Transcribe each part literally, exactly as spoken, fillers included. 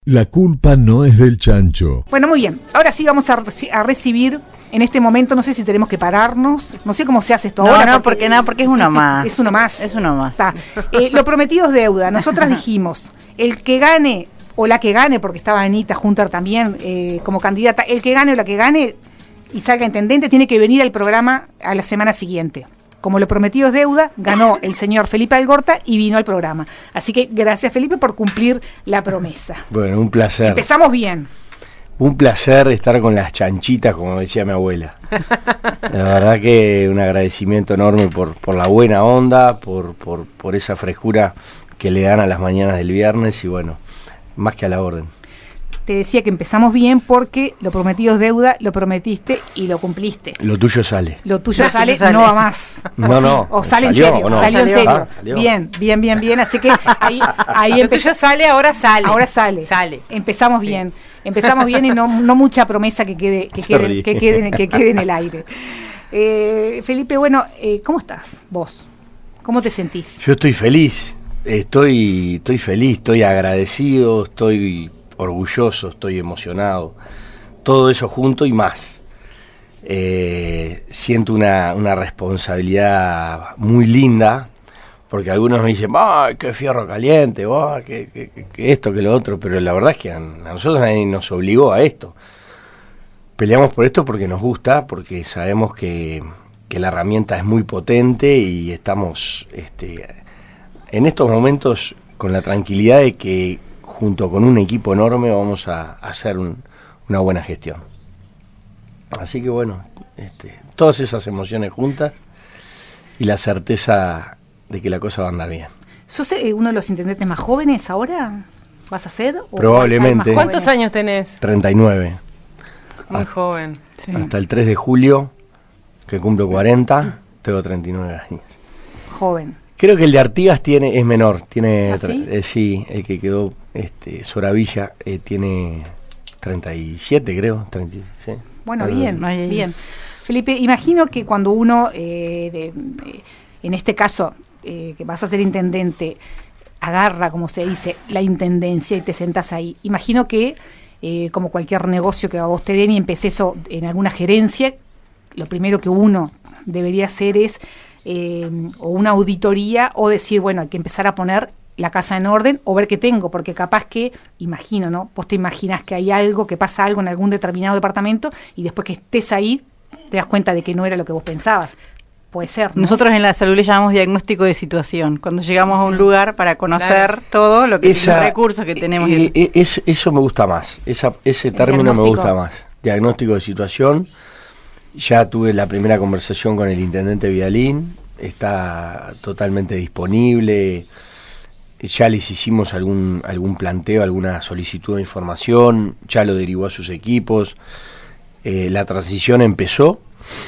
La culpa no es del chancho. Bueno, muy bien. Ahora sí vamos a, reci- a recibir en este momento, no sé si tenemos que pararnos, no sé cómo se hace esto no, ahora. No, porque no, porque es uno más. Es uno más. Es uno más. Está. Eh, lo prometido es deuda. Nosotras dijimos, el que gane, o la que gane, porque estaba Anita Junter también eh, como candidata, el que gane o la que gane y salga intendente tiene que venir al programa a la semana siguiente. Como lo prometido es deuda, ganó el señor Felipe Algorta y vino al programa. Así que gracias, Felipe, por cumplir la promesa. Bueno, un placer. Empezamos bien. Un placer estar con las chanchitas, como decía mi abuela. La verdad que un agradecimiento enorme por, por la buena onda, por, por, por esa frescura que le dan a las mañanas del viernes y bueno, más que a la orden. Te decía que empezamos bien porque lo prometido es deuda, lo prometiste y lo cumpliste. Lo tuyo sale. Lo tuyo sale, no va más. No, o no. Sí, o sale salió, en serio, ¿o no? salió en ¿Salió? serio. Ah, salió. Bien, bien, bien, bien. Así que ahí, ahí Lo empezó. tuyo sale, ahora sale. Ahora sale. Sale. Empezamos Sí. bien. Empezamos bien y no, no mucha promesa que quede, que quede, que quede, que quede en el aire. Eh, Felipe, bueno, eh, ¿cómo estás vos? ¿Cómo te sentís? Yo estoy feliz. Estoy, estoy feliz, estoy agradecido, estoy orgulloso, estoy emocionado, todo eso junto y más. Eh, siento una, una responsabilidad muy linda, porque algunos me dicen, ¡ay, qué fierro caliente! ¡Ay, qué, qué, qué esto, qué lo otro! Pero la verdad es que a, a nosotros nadie nos obligó a esto. Peleamos por esto porque nos gusta, porque sabemos que, que la herramienta es muy potente y estamos este, en estos momentos con la tranquilidad de que junto con un equipo enorme vamos a, a hacer un, una buena gestión. Así que bueno, este, todas esas emociones juntas y la certeza de que la cosa va a andar bien. ¿Sos eh, uno de los intendentes más jóvenes ahora? ¿Vas a ser? ¿O probablemente. hay más ¿Cuántos años tenés? treinta y nueve. Muy hasta, joven. Sí. Hasta el tres de julio, que cumplo cuarenta, tengo treinta y nueve años. Joven. Creo que el de Artigas tiene es menor, tiene ¿Ah, sí? Eh, sí, el que quedó este Soravilla eh, tiene treinta y siete, creo, treinta, sí. Bueno, Algo bien, así. bien. Felipe, imagino que cuando uno, eh, de, eh, en este caso, eh, que vas a ser intendente, agarra, como se dice, la intendencia y te sentás ahí. Imagino que, eh, como cualquier negocio que a vos te den y empecés o, en alguna gerencia, lo primero que uno debería hacer es eh, o una auditoría o decir, bueno, hay que empezar a poner la casa en orden o ver qué tengo, porque capaz que, imagino, ¿no? Vos te imaginás que hay algo, que pasa algo en algún determinado departamento y después que estés ahí te das cuenta de que no era lo que vos pensabas. Puede ser, ¿no? Nosotros en la salud le llamamos diagnóstico de situación, cuando llegamos a un lugar para conocer claro. todo lo que Esa, los recursos que tenemos. Eh, eh, es, eso me gusta más, esa, ese El término me gusta más, diagnóstico de situación. Ya tuve la primera conversación con el intendente Vidalín, está totalmente disponible, ya les hicimos algún, algún planteo, alguna solicitud de información, ya lo derivó a sus equipos, eh, la transición empezó.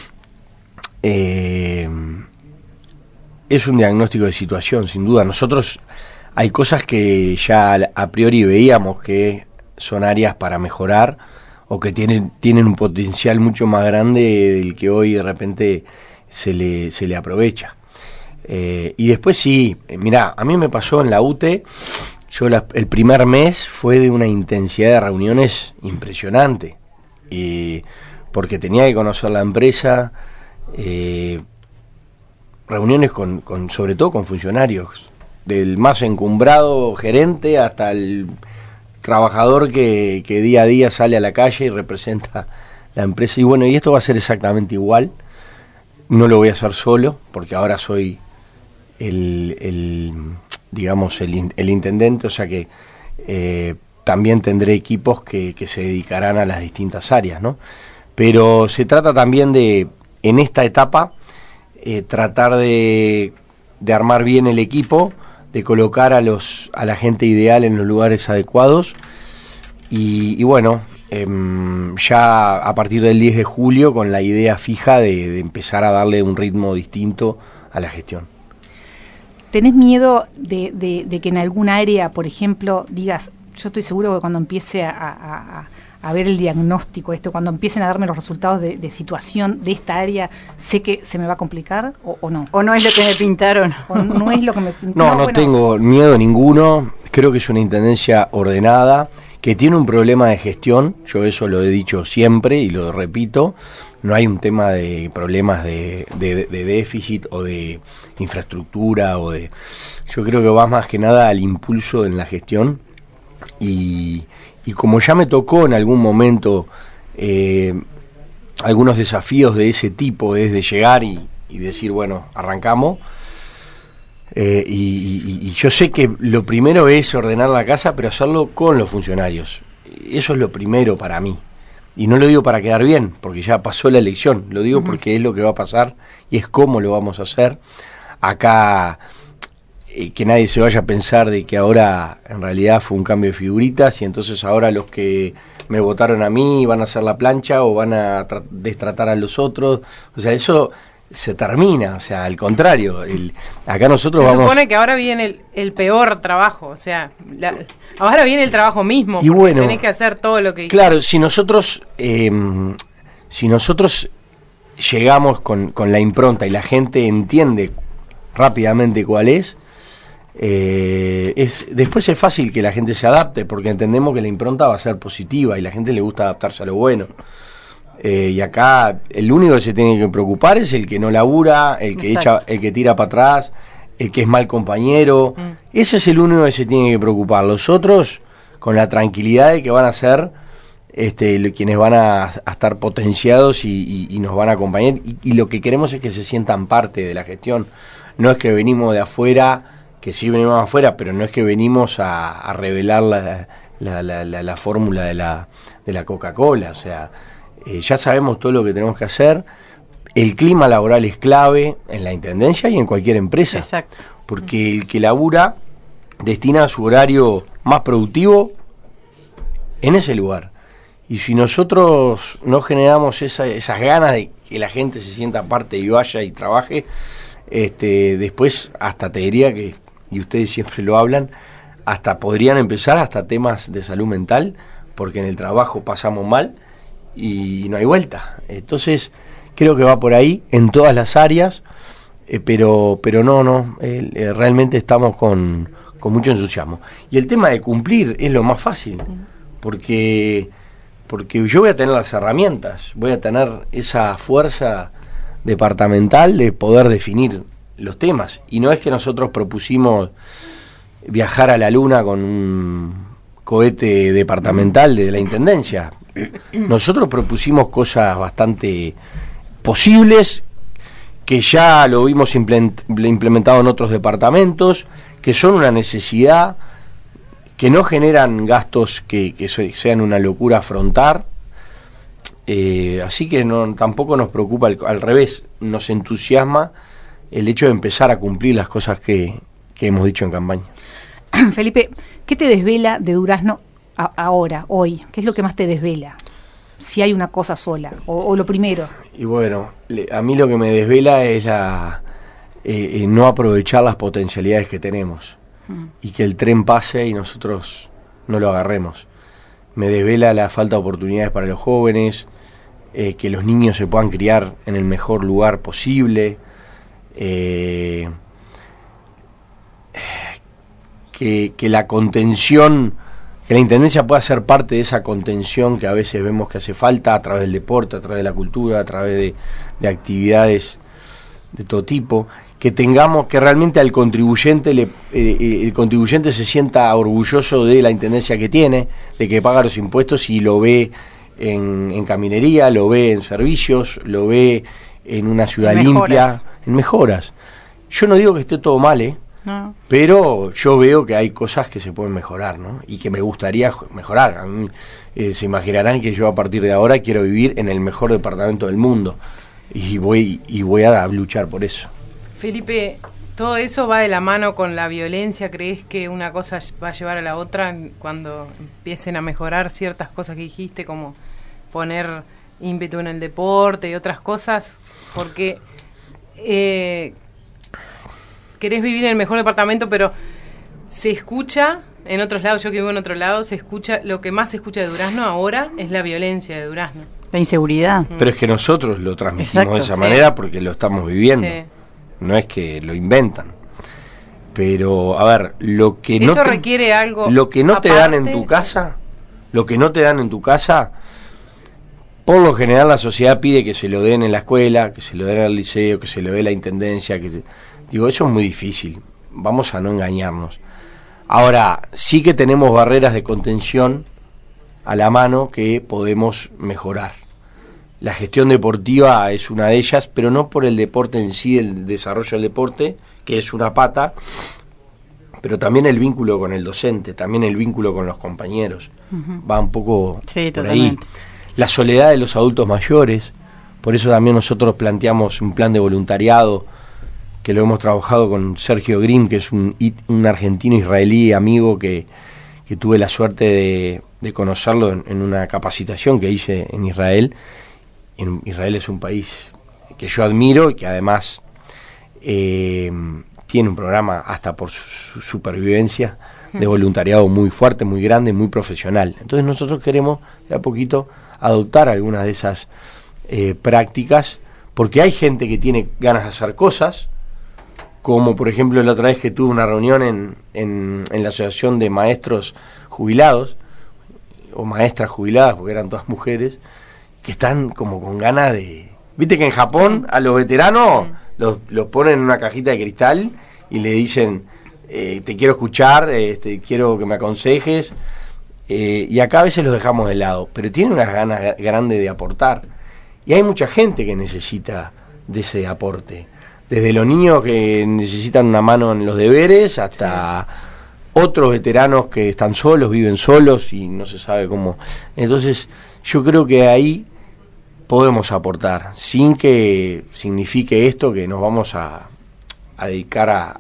Eh, es un diagnóstico de situación, sin duda. Nosotros hay cosas que ya a priori veíamos que son áreas para mejorar o que tienen tienen un potencial mucho más grande del que hoy de repente se le se le aprovecha. Eh, y después sí, mirá, a mí me pasó en la U T E, yo la, el primer mes fue de una intensidad de reuniones impresionante, y porque tenía que conocer la empresa, eh, reuniones con, con sobre todo con funcionarios, del más encumbrado gerente hasta el trabajador que, que día a día sale a la calle y representa la empresa. Y bueno, y esto va a ser exactamente igual. No lo voy a hacer solo, porque ahora soy el, el digamos, el, el intendente, o sea que eh, también tendré equipos que, que se dedicarán a las distintas áreas, ¿no? Pero se trata también de, en esta etapa, eh, tratar de, de armar bien el equipo, de colocar a los a la gente ideal en los lugares adecuados y, y bueno, eh, ya a partir del diez de julio con la idea fija de, de empezar a darle un ritmo distinto a la gestión. ¿Tenés miedo de, de, de que en algún área, por ejemplo, digas, yo estoy seguro que cuando empiece a, a, a ver el diagnóstico, esto, cuando empiecen a darme los resultados de, de situación de esta área, sé que se me va a complicar o, o no? ¿O no es lo que me pintaron? ¿O no es lo que me pintaron? No, no, no bueno. tengo miedo ninguno, creo que es una intendencia ordenada, que tiene un problema de gestión. Yo eso lo he dicho siempre y lo repito. No hay un tema de problemas de, de, de déficit o de infraestructura o de... Yo creo que va más que nada al impulso en la gestión y, y como ya me tocó en algún momento eh, algunos desafíos de ese tipo, es de llegar y, y decir, bueno, arrancamos. Eh, y, y, y yo sé que lo primero es ordenar la casa, pero hacerlo con los funcionarios. Eso es lo primero para mí. Y no lo digo para quedar bien, porque ya pasó la elección, lo digo uh-huh. porque es lo que va a pasar y es cómo lo vamos a hacer. Acá, eh, que nadie se vaya a pensar de que ahora en realidad fue un cambio de figuritas y entonces ahora los que me votaron a mí van a hacer la plancha o van a tra- destratar a los otros. O sea, eso se termina, o sea, al contrario, el, acá nosotros se vamos... Se supone que ahora viene el, el peor trabajo, o sea, la, ahora viene el trabajo mismo, y porque bueno, tenés que hacer todo lo que... Claro, si nosotros, eh, si nosotros llegamos con, con la impronta y la gente entiende rápidamente cuál es, eh, es, después es fácil que la gente se adapte, porque entendemos que la impronta va a ser positiva y la gente le gusta adaptarse a lo bueno. Eh, y acá el único que se tiene que preocupar es el que no labura, el que Exacto. echa, el que tira para atrás, el que es mal compañero. Mm. Ese es el único que se tiene que preocupar. Los otros, con la tranquilidad de que van a ser este, quienes van a, a estar potenciados y, y, y nos van a acompañar. Y, y lo que queremos es que se sientan parte de la gestión. No es que venimos de afuera, que sí venimos de afuera, pero no es que venimos a, a revelar la, la, la, la, la fórmula de la, de la Coca-Cola. O sea, Eh, ya sabemos todo lo que tenemos que hacer. El clima laboral es clave en la intendencia y en cualquier empresa. Exacto. Porque el que labura destina su horario más productivo en ese lugar. Y si nosotros no generamos esa, esas ganas de que la gente se sienta parte y vaya y trabaje, este, después hasta te diría que, y ustedes siempre lo hablan, hasta podrían empezar hasta temas de salud mental, porque en el trabajo pasamos mal y no hay vuelta. Entonces creo que va por ahí en todas las áreas, eh, pero pero no no eh, eh, realmente estamos con, con mucho entusiasmo. Y el tema de cumplir es lo más fácil, porque porque yo voy a tener las herramientas, voy a tener esa fuerza departamental de poder definir los temas. Y no es que nosotros propusimos viajar a la luna con un cohete departamental de la intendencia. Nosotros propusimos cosas bastante posibles, que ya lo vimos implementado en otros departamentos, que son una necesidad, que no generan gastos que, que sean una locura afrontar. Eh, así que no, tampoco nos preocupa, al, al revés, nos entusiasma el hecho de empezar a cumplir las cosas que, que hemos dicho en campaña. Felipe, ¿qué te desvela de Durazno a, ahora, hoy? ¿Qué es lo que más te desvela? Si hay una cosa sola, o, o lo primero. Y bueno, le, a mí lo que me desvela es la, eh, eh, no aprovechar las potencialidades que tenemos, mm. y que el tren pase y nosotros no lo agarremos. Me desvela la falta de oportunidades para los jóvenes, eh, que los niños se puedan criar en el mejor lugar posible, eh, que, que la contención, que la intendencia pueda ser parte de esa contención que a veces vemos que hace falta a través del deporte, a través de la cultura, a través de, de actividades de todo tipo, que tengamos, que realmente al contribuyente le, eh, el contribuyente se sienta orgulloso de la intendencia que tiene, de que paga los impuestos y lo ve en, en caminería, lo ve en servicios, lo ve en una ciudad en limpia, mejoras. en mejoras. Yo no digo que esté todo mal, ¿eh? No. Pero yo veo que hay cosas que se pueden mejorar, ¿no? Y que me gustaría mejorar. A mí, eh, se imaginarán que yo a partir de ahora quiero vivir en el mejor departamento del mundo y voy y voy a luchar por eso. Felipe, ¿todo eso va de la mano con la violencia? ¿Crees que una cosa va a llevar a la otra cuando empiecen a mejorar ciertas cosas que dijiste, como poner ímpetu en el deporte y otras cosas? Porque eh, querés vivir en el mejor departamento, pero se escucha en otros lados, yo que vivo en otro lado, se escucha, lo que más se escucha de Durazno ahora es la violencia de Durazno. La inseguridad. Pero es que nosotros lo transmitimos Exacto, de esa sí. manera porque lo estamos viviendo. Sí. No es que lo inventan. Pero, a ver, lo que no Eso te, requiere algo lo que no aparte, te dan en tu casa, Lo que no te dan en tu casa, por lo general la sociedad pide que se lo den en la escuela, que se lo den al liceo, que se lo dé la intendencia, que se... digo, eso es muy difícil, vamos a no engañarnos. Ahora, sí que tenemos barreras de contención a la mano que podemos mejorar. La gestión deportiva es una de ellas, pero no por el deporte en sí, el desarrollo del deporte, que es una pata, pero también el vínculo con el docente, también el vínculo con los compañeros. Uh-huh. Va un poco sí, por totalmente. ahí. La soledad de los adultos mayores, por eso también nosotros planteamos un plan de voluntariado, que lo hemos trabajado con Sergio Grimm, que es un, un argentino israelí amigo que, que tuve la suerte de, de conocerlo en, en una capacitación que hice en Israel. En Israel es un país que yo admiro y que además eh, tiene un programa hasta por su, su supervivencia de voluntariado muy fuerte, muy grande, muy profesional. Entonces nosotros queremos de a poquito adoptar algunas de esas eh, prácticas, porque hay gente que tiene ganas de hacer cosas, como por ejemplo la otra vez que tuve una reunión en, en, en la asociación de maestros jubilados, o maestras jubiladas, porque eran todas mujeres, que están como con ganas de... Viste que en Japón a los veteranos los, los ponen en una cajita de cristal y le dicen, eh, te quiero escuchar, eh, te quiero que me aconsejes, eh, y acá a veces los dejamos de lado, pero tienen unas ganas grandes de aportar, y hay mucha gente que necesita de ese aporte, desde los niños que necesitan una mano en los deberes hasta sí. otros veteranos que están solos, viven solos y no se sabe cómo. Entonces yo creo que ahí podemos aportar, sin que signifique esto que nos vamos a, a dedicar a,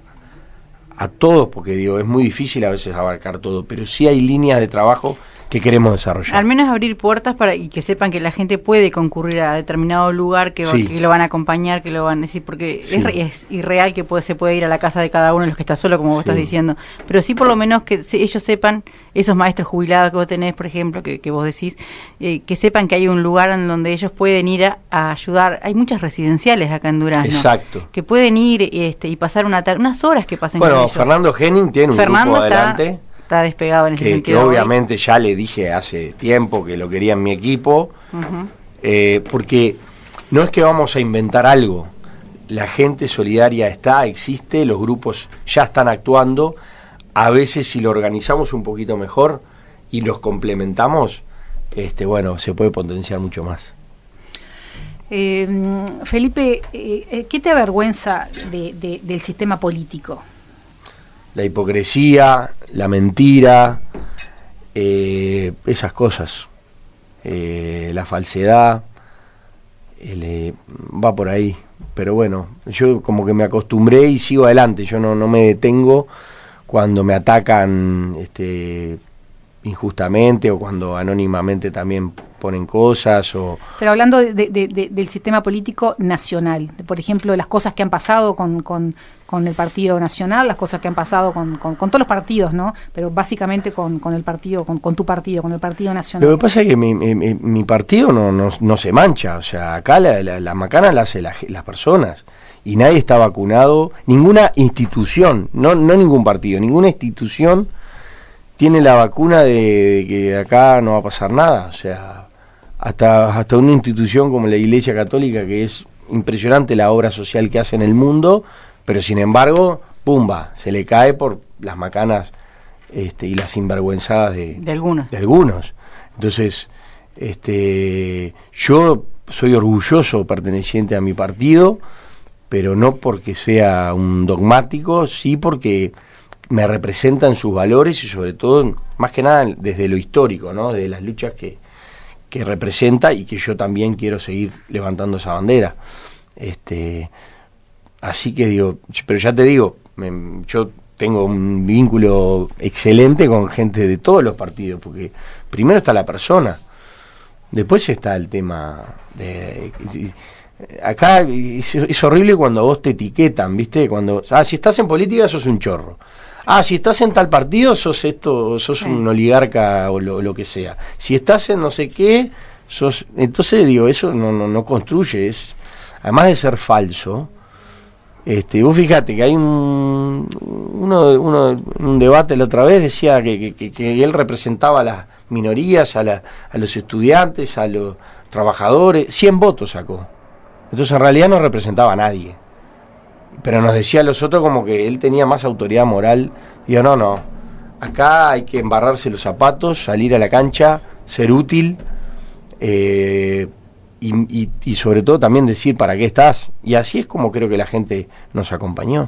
a todos, porque digo, es muy difícil a veces abarcar todo, pero sí hay líneas de trabajo que queremos desarrollar. Al menos abrir puertas para y que sepan que la gente puede concurrir a determinado lugar, que, sí. que lo van a acompañar, que lo van a decir, porque sí. es, es irreal que puede, se puede ir a la casa de cada uno de los que está solo, como vos sí. estás diciendo, pero sí por lo menos que se, ellos sepan, esos maestros jubilados que vos tenés, por ejemplo, que, que vos decís, eh, que sepan que hay un lugar en donde ellos pueden ir a, a ayudar. Hay muchas residenciales acá en Durazno. Exacto. Que pueden ir este, y pasar una tar- unas horas que pasen bueno, con ellos. Bueno, Fernando Henning tiene un Fernando grupo está, adelante. Está despegado en ese que, sentido. que obviamente hoy. Ya le dije hace tiempo que lo quería en mi equipo, uh-huh. eh, porque no es que vamos a inventar algo, la gente solidaria está, existe, los grupos ya están actuando, a veces si lo organizamos un poquito mejor y los complementamos, este bueno, se puede potenciar mucho más. Eh, Felipe, eh, ¿qué te avergüenza de, de, del sistema político? La hipocresía, la mentira, eh, esas cosas, eh, la falsedad, el, eh, va por ahí. Pero bueno, yo como que me acostumbré y sigo adelante, yo no, no me detengo cuando me atacan este, injustamente o cuando anónimamente también ponen cosas o... Pero hablando de, de, de, del sistema político nacional, por ejemplo, las cosas que han pasado con, con, con el Partido Nacional, las cosas que han pasado con, con, con todos los partidos, ¿no? Pero básicamente con, con el partido, con, con tu partido, con el Partido Nacional. Lo que pasa es que mi, mi, mi partido no, no, no se mancha, o sea, acá la, la, la macana la hacen la, las personas y nadie está vacunado, ninguna institución, no, no ningún partido, ninguna institución tiene la vacuna de, de que acá no va a pasar nada, o sea... Hasta, hasta una institución como la Iglesia Católica, que es impresionante la obra social que hace en el mundo, pero sin embargo, pumba, se le cae por las macanas este, y las sinvergüenzadas de, de algunos. de algunos. Entonces, este, yo soy orgulloso perteneciente a mi partido, pero no porque sea un dogmático, sí porque me representan sus valores y sobre todo, más que nada, desde lo histórico, ¿no? De las luchas que que representa y que yo también quiero seguir levantando esa bandera. Este, así que digo, pero ya te digo, me, yo tengo un vínculo excelente con gente de todos los partidos, porque primero está la persona, después está el tema de... Acá es, es horrible cuando a vos te etiquetan, ¿viste? Cuando, ah, si estás en política sos un chorro. Ah, si estás en tal partido, sos esto, sos sí. un oligarca o lo, lo que sea. Si estás en no sé qué, sos... Entonces, digo, eso no, no, no construye, es... Además de ser falso, Este, vos fíjate que hay un uno, uno un debate la otra vez decía que, que, que él representaba a las minorías, a, la, a los estudiantes, a los trabajadores, cien votos sacó. Entonces en realidad no representaba a nadie. Pero nos decía a los otros como que él tenía más autoridad moral. Digo, no, no, acá hay que embarrarse los zapatos, salir a la cancha, ser útil, eh, Y, y, y sobre todo también decir para qué estás, y así es como creo que la gente nos acompañó.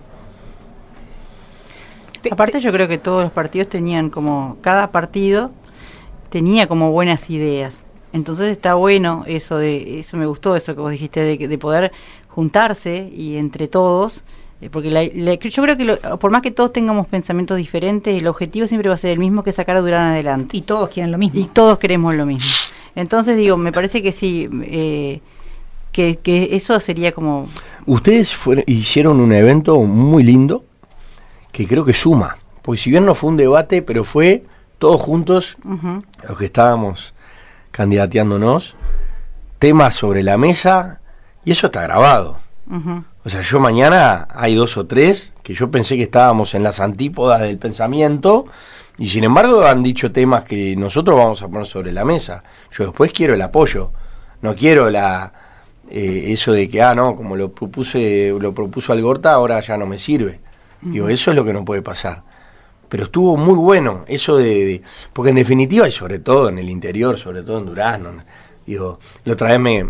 Aparte yo creo que todos los partidos tenían como, cada partido tenía como buenas ideas, entonces está bueno eso de, eso me gustó, eso que vos dijiste, de, de poder juntarse y entre todos, eh, porque la, la, yo creo que lo, por más que todos tengamos pensamientos diferentes, el objetivo siempre va a ser el mismo, que sacar a Durán adelante. Y todos quieren lo mismo. Y todos queremos lo mismo. Entonces digo, me parece que sí, eh, que, que eso sería como... Ustedes fueron, hicieron un evento muy lindo, que creo que suma, porque si bien no fue un debate, pero fue todos juntos, uh-huh. los que estábamos candidateándonos, temas sobre la mesa, y eso está grabado. Uh-huh. O sea, yo mañana hay dos o tres, que yo pensé que estábamos en las antípodas del pensamiento, y sin embargo han dicho temas que nosotros vamos a poner sobre la mesa. Yo después quiero el apoyo, no quiero la eh, eso de que, ah, no, como lo propuse lo propuso Algorta, ahora ya no me sirve. Uh-huh. Digo, eso es lo que no puede pasar. Pero estuvo muy bueno eso de, de... Porque en definitiva, y sobre todo en el interior, sobre todo en Durazno, digo, la otra vez me,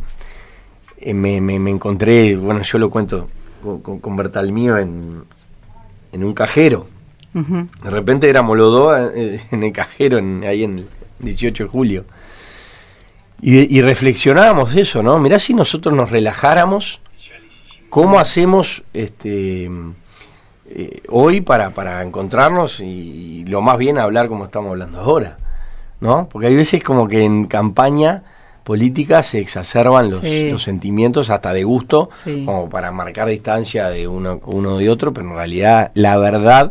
me, me, me encontré, bueno, yo lo cuento con, con, con Bertalmío en, en un cajero. Uh-huh. De repente éramos los dos en el cajero, en, ahí en el dieciocho de julio. Y, y reflexionábamos eso, ¿no? Mirá si nosotros nos relajáramos, ¿cómo hacemos este eh, hoy para, para encontrarnos y, y lo más bien hablar como estamos hablando ahora, ¿no? Porque hay veces como que en campaña política se exacerban los, sí. los sentimientos hasta de gusto, sí. como para marcar distancia de uno, uno de otro, pero en realidad la verdad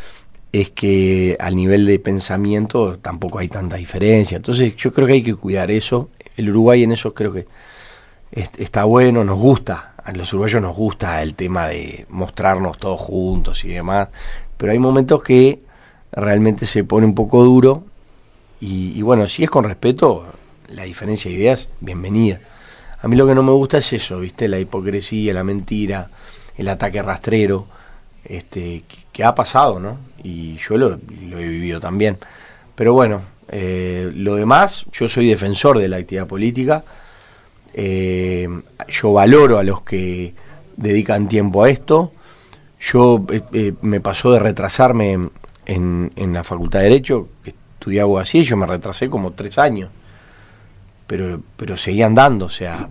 es que al nivel de pensamiento tampoco hay tanta diferencia. Entonces yo creo que hay que cuidar eso. El Uruguay en eso creo que es, está bueno, nos gusta, a los uruguayos nos gusta el tema de mostrarnos todos juntos y demás, pero hay momentos que realmente se pone un poco duro y, y bueno, si es con respeto, la diferencia de ideas, bienvenida. A mí lo que no me gusta es eso, ¿viste? La hipocresía, la mentira, el ataque rastrero, este que, que ha pasado, ¿no? Y yo lo, lo he vivido también. Pero bueno, eh, lo demás, yo soy defensor de la actividad política. Eh, yo valoro a los que dedican tiempo a esto. Yo eh, eh, me pasó de retrasarme en, en la Facultad de Derecho, que estudié abogacía, y yo me retrasé como tres años. Pero, pero seguían dando, o sea,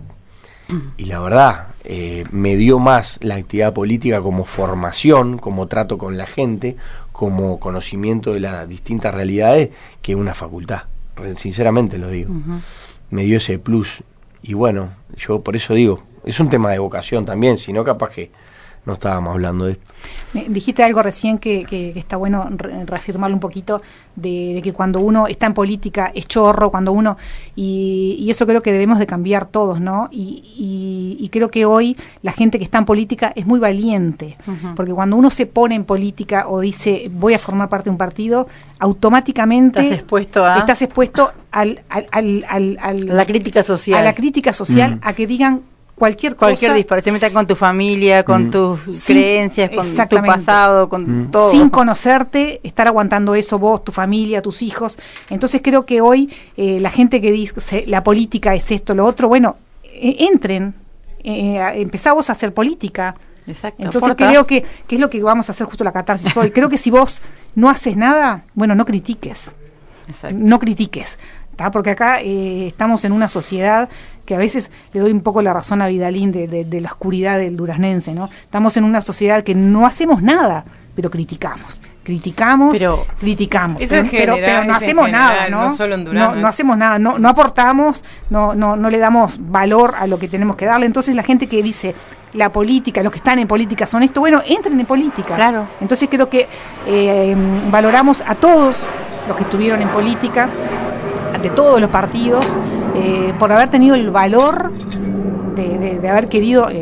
y la verdad, eh, me dio más la actividad política como formación, como trato con la gente, como conocimiento de las distintas realidades, que una facultad, sinceramente lo digo. Uh-huh. Me dio ese plus, y bueno, yo por eso digo, es un tema de vocación también, si no capaz que no estábamos hablando de esto. Me dijiste algo recién que, que, que está bueno re- reafirmarlo un poquito, de, de que cuando uno está en política es chorro, cuando uno, y, y eso creo que debemos de cambiar todos, ¿no? Y, y, y creo que hoy la gente que está en política es muy valiente, uh-huh. porque cuando uno se pone en política o dice voy a formar parte de un partido, automáticamente estás expuesto a estás expuesto al, al, al, al, al a la crítica social, a la crítica social, mm. a que digan cualquier cosa, cualquier disparate, se meta con tu familia, con mm. tus sin, creencias, con tu pasado, con mm. todo. Sin conocerte, estar aguantando eso vos, tu familia, tus hijos. Entonces creo que hoy eh, la gente que dice la política es esto, lo otro, bueno, eh, entren, eh, empezá vos a hacer política. Exacto. Entonces Portas. creo que, que es lo que vamos a hacer justo la catarsis hoy. Creo que si vos no haces nada, bueno, no critiques. Exacto. No critiques. ¿tá? Porque acá eh, estamos en una sociedad que a veces le doy un poco la razón a Vidalín de, de, de la oscuridad del duraznense, ¿no? Estamos en una sociedad que no hacemos nada, pero criticamos. Criticamos, pero criticamos, eso pero, es general, pero, pero no hacemos general, nada, ¿no? No, solo en Durazno, no, no hacemos nada, no, no aportamos, no, no, no le damos valor a lo que tenemos que darle. Entonces la gente que dice la política, los que están en política son esto, bueno, entren en política. Claro. Entonces creo que eh, valoramos a todos los que estuvieron en política, de todos los partidos, eh, por haber tenido el valor de, de, de haber querido eh,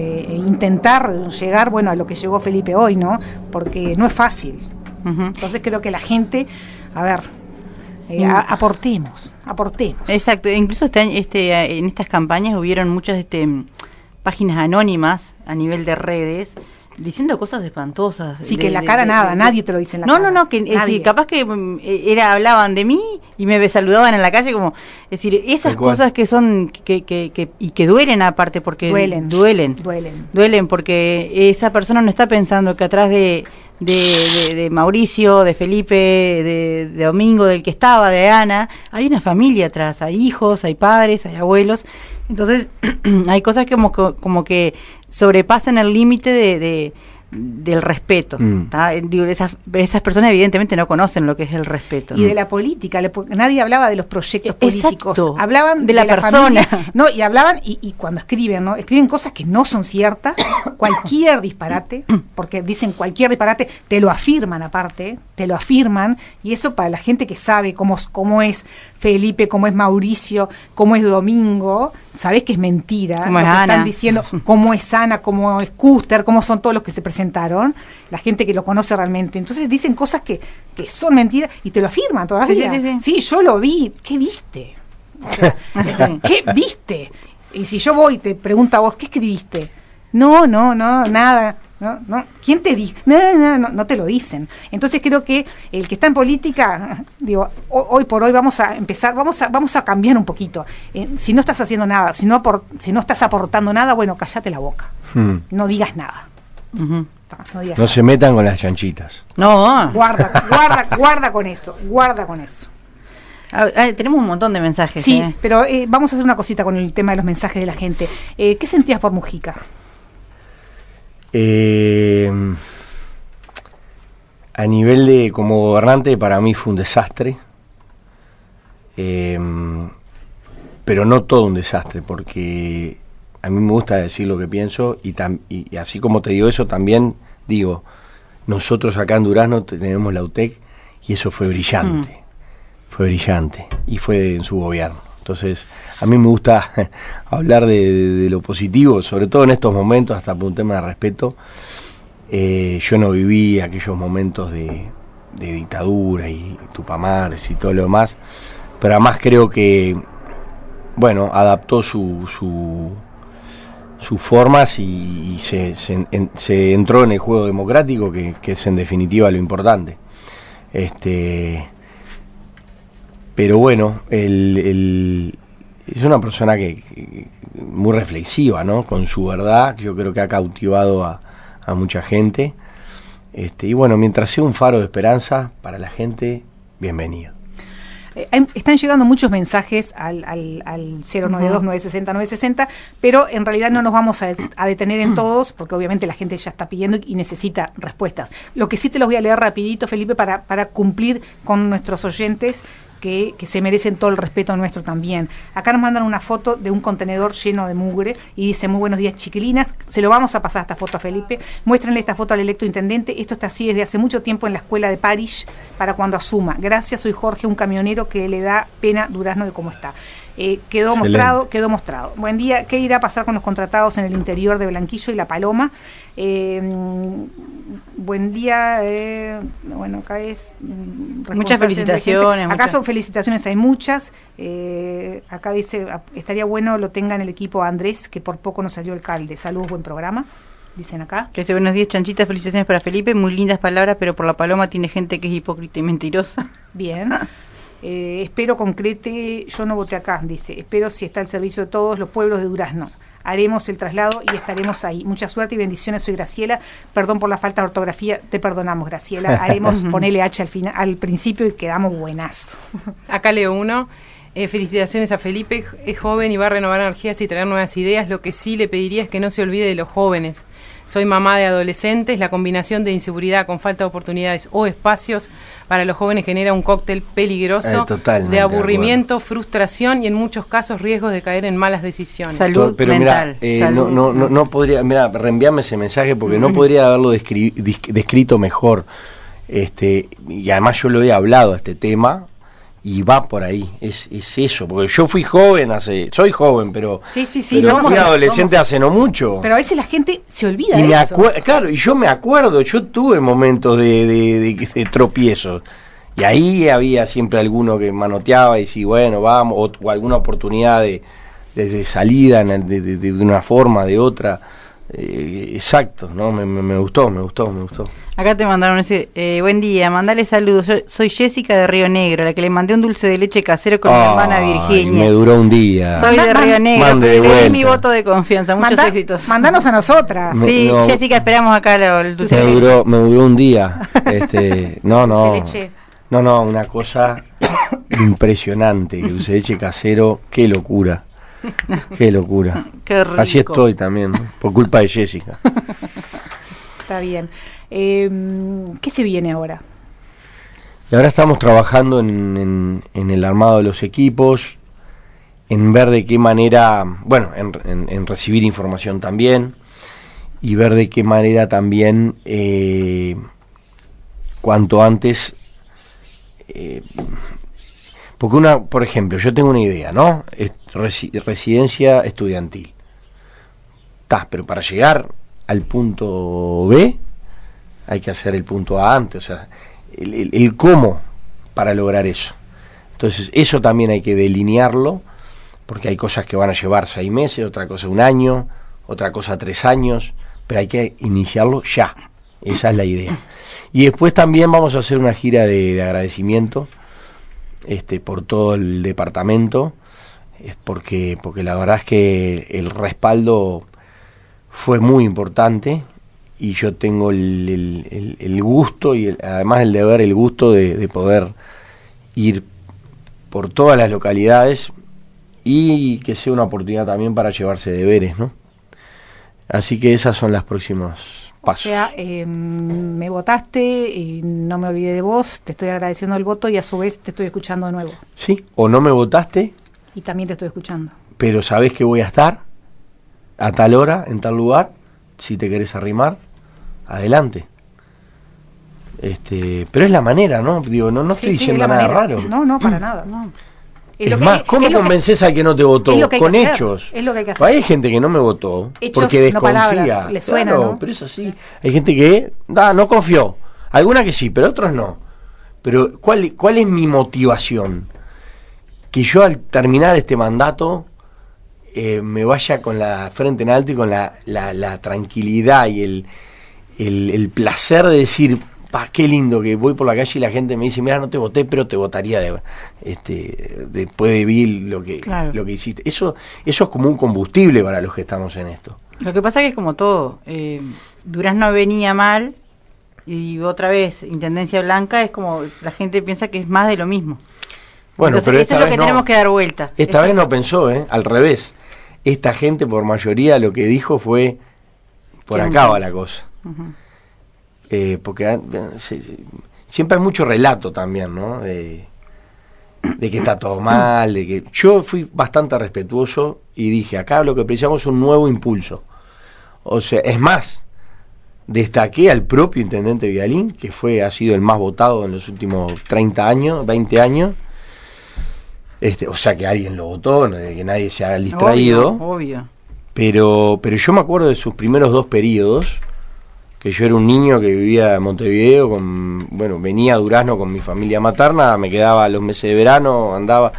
intentar llegar, bueno, a lo que llegó Felipe hoy, ¿no? Porque no es fácil. Uh-huh. Entonces creo que la gente, a ver, eh, uh. a, aportemos, aportemos. Exacto, incluso este, este, en estas campañas hubieron muchas este, páginas anónimas a nivel de redes diciendo cosas espantosas. Sí, de, que la cara de, nada, de, de, nadie te lo dice en la no, cara. No, no, no, que es decir, capaz que era hablaban de mí y me saludaban en la calle como, es decir, esas cosas que son que, que, que y que duelen aparte porque duelen, duelen, duelen, duelen porque esa persona no está pensando que atrás de de, de, de Mauricio, de Felipe, de, de Domingo, del que estaba, de Ana, hay una familia atrás, hay hijos, hay padres, hay abuelos. Entonces hay cosas que como, como que sobrepasan el límite de, de del respeto. Mm. Digo, esas, esas personas evidentemente no conocen lo que es el respeto. Y de la política, le, nadie hablaba de los proyectos políticos. Exacto. Hablaban de, de la, la persona. Familia, no, y hablaban, y, y cuando escriben, ¿no? Escriben cosas que no son ciertas, cualquier disparate, porque dicen cualquier disparate, te lo afirman aparte, te lo afirman, y eso para la gente que sabe cómo, cómo es Felipe, cómo es Mauricio, cómo es Domingo, sabés que es mentira. Cómo lo es que Ana. Están diciendo cómo es Ana, cómo es Custer, cómo son todos los que se presentaron, la gente que lo conoce realmente. Entonces dicen cosas que, que son mentiras y te lo afirman todavía. Sí, sí, sí. sí yo lo vi. ¿Qué viste? O sea, ¿qué viste? Y si yo voy y te pregunto a vos, ¿qué escribiste? No, no, no, nada. No, no, ¿quién te dice? No, no, no, no te lo dicen. Entonces creo que el que está en política, digo, hoy por hoy vamos a empezar, vamos a, vamos a cambiar un poquito. Eh, si no estás haciendo nada, si no aport, si no estás aportando nada, bueno, cállate la boca. Hmm. No digas nada. Uh-huh. No, no, digas no nada. Se metan con las chanchitas. No. Guarda, guarda, guarda con eso, guarda con eso. Ah, ah, tenemos un montón de mensajes. Sí, eh. pero eh, vamos a hacer una cosita con el tema de los mensajes de la gente. Eh, ¿Qué sentías por Mujica? Eh, a nivel de como gobernante para mí fue un desastre, eh, pero no todo un desastre, porque a mí me gusta decir lo que pienso y, tam, y, y así como te digo eso también digo, nosotros acá en Durazno tenemos la U T E C y eso fue brillante, mm. fue brillante y fue en su gobierno. Entonces, a mí me gusta hablar de, de, de lo positivo, sobre todo en estos momentos, hasta por un tema de respeto. Eh, yo no viví aquellos momentos de, de dictadura y Tupamaros y todo lo demás, pero además creo que, bueno, adaptó su, su, sus formas y, y se, se, en, se entró en el juego democrático, que, que es en definitiva lo importante. Este, pero bueno, el, el, es una persona que, que muy reflexiva, ¿no? Con su verdad, yo creo que ha cautivado a a mucha gente, este, y bueno, mientras sea un faro de esperanza para la gente, bienvenido. Eh, hay, están llegando muchos mensajes al, al, al cero nueve dos, nueve seis cero, nueve seis cero, pero en realidad no nos vamos a, a detener en todos, porque obviamente la gente ya está pidiendo y necesita respuestas. Lo que sí te los voy a leer rapidito, Felipe, para, para cumplir con nuestros oyentes, Que, que se merecen todo el respeto nuestro también. Acá nos mandan una foto de un contenedor lleno de mugre y dice: muy buenos días, chiquilinas. Se lo vamos a pasar esta foto a Felipe. Muéstrenle esta foto al electrointendente. Esto está así desde hace mucho tiempo en la escuela de París para cuando asuma. Gracias, soy Jorge, un camionero que le da pena Durazno de cómo está. Eh, quedó Excelente. mostrado, quedó mostrado. Buen día. ¿Qué irá a pasar con los contratados en el interior de Blanquillo y La Paloma? Eh, buen día. Eh, bueno, acá es muchas felicitaciones. Acá muchas... son felicitaciones, hay muchas. Eh, acá dice, estaría bueno lo tenga en el equipo Andrés, que por poco no salió alcalde. Saludos, buen programa. Dicen acá. Que dice: buenos días, chanchitas, felicitaciones para Felipe, muy lindas palabras, pero por La Paloma tiene gente que es hipócrita y mentirosa. Bien. Eh, espero concrete, yo no voté acá, dice, espero si está al servicio de todos los pueblos de Durazno. Haremos el traslado y estaremos ahí. Mucha suerte y bendiciones, soy Graciela. Perdón por la falta de ortografía, te perdonamos, Graciela. Haremos ponerle H al final, al principio y quedamos buenas. Acá leo uno. Eh, felicitaciones a Felipe, es joven y va a renovar energías y traer nuevas ideas. Lo que sí le pediría es que no se olvide de los jóvenes. Soy mamá de adolescentes, la combinación de inseguridad con falta de oportunidades o espacios para los jóvenes genera un cóctel peligroso eh, de aburrimiento, de frustración y en muchos casos riesgos de caer en malas decisiones. Salud pero mental. Mira, eh, salud. No, no, no, no podría, mira, reenviame ese mensaje porque mm. no podría haberlo descri- descrito mejor. Este, y además yo lo he hablado a este tema y va por ahí, es, es eso, porque yo fui joven hace, soy joven, pero, sí, sí, sí, pero somos, fui adolescente somos. hace no mucho. Pero a veces la gente se olvida y de me eso. Acu- claro, y yo me acuerdo, yo tuve momentos de, de, de, de tropiezos, y ahí había siempre alguno que manoteaba y decía, bueno, vamos, o, o alguna oportunidad de, de, de salida de, de, de una forma, de otra. Eh, exacto, ¿no? Me, me, me gustó, me gustó, me gustó. Acá te mandaron ese, eh, buen día, mandale saludos, yo soy Jessica de Río Negro, la que le mandé un dulce de leche casero con Ay, mi hermana Virginia. Me duró un día. Soy de Río Negro, Mande le de di mi voto de confianza, muchos Manda, éxitos. Mandanos a nosotras. Me, sí, no, Jessica, esperamos acá lo, el dulce me de leche. duró, me duró un día. Este, no, no. Dulce de leche. No, no, una cosa impresionante, el dulce de leche casero, qué locura. Qué locura. Qué rico. Así estoy también, por culpa de Jessica. Está bien. Eh, ¿Qué se viene ahora? Y ahora estamos trabajando en, en, en el armado de los equipos, en ver de qué manera, bueno, en, en, en recibir información también, y ver de qué manera también, eh, cuanto antes, eh, porque una, por ejemplo, yo tengo una idea, ¿no? Es resi- residencia estudiantil. Está, pero para llegar al punto B hay que hacer el punto A antes, o sea, el, el, el cómo para lograr eso. Entonces, eso también hay que delinearlo, porque hay cosas que van a llevar seis meses, otra cosa un año, otra cosa tres años, pero hay que iniciarlo ya. Esa es la idea. Y después también vamos a hacer una gira de, de agradecimiento este por todo el departamento, es porque porque la verdad es que el respaldo fue muy importante y yo tengo el, el, el, el gusto y el, además el deber, el gusto de, de poder ir por todas las localidades y que sea una oportunidad también para llevarse deberes, ¿no? Así que esas son las próximas pasos. O sea, eh, me votaste y no me olvidé de vos, te estoy agradeciendo el voto y a su vez te estoy escuchando de nuevo. Sí, o no me votaste, Y también te estoy escuchando. pero sabés que voy a estar a tal hora, en tal lugar, si te querés arrimar, adelante. Este, pero es la manera, ¿no? Digo, no, no Sí, estoy sí, diciendo es la nada manera. raro. No, no, para nada. No. Es, lo que- más, ¿cómo es lo que- convences al que no te votó? es lo que hay Con que hacer, hechos. es lo que hay que hacer. Hay gente que no me votó Hechos, porque no desconfía. palabras, le suena, Claro, ¿no? pero es así. Hay gente que da, no confió. Alguna que sí, pero otros no. Pero ¿cuál, cuál es mi motivación? Que yo al terminar este mandato eh, me vaya con la frente en alto y con la, la, la tranquilidad y el, el, el placer de decir, pa, qué lindo que voy por la calle y la gente me dice, mira, no te voté, pero te votaría de, este, después de ver lo que, claro. lo que hiciste. Eso, eso es como un combustible para los que estamos en esto. Lo que pasa que es como todo, eh, Durazno venía mal y otra vez Intendencia Blanca, es como la gente piensa que es más de lo mismo. Bueno, Entonces, pero eso esta es lo vez que no. tenemos que dar vuelta. Esta Eso vez es- no pensó, ¿eh? Al revés. Esta gente por mayoría lo que dijo fue, por ¿Qué acá onda? va la cosa. Ujú. Eh, porque eh, se, siempre hay mucho relato también, ¿no? De, de que está todo mal, de que yo fui bastante respetuoso y dije, acá lo que precisamos es un nuevo impulso. O sea, es más, destaqué al propio intendente Vialín, que fue ha sido el más votado en los últimos treinta años, veinte años. Este, o sea que alguien lo votó, que nadie se haga el distraído. Obvio, obvio. Pero, pero yo me acuerdo de sus primeros dos periodos, que yo era un niño que vivía en Montevideo, con, bueno, venía a Durazno con mi familia materna, me quedaba los meses de verano, andaba,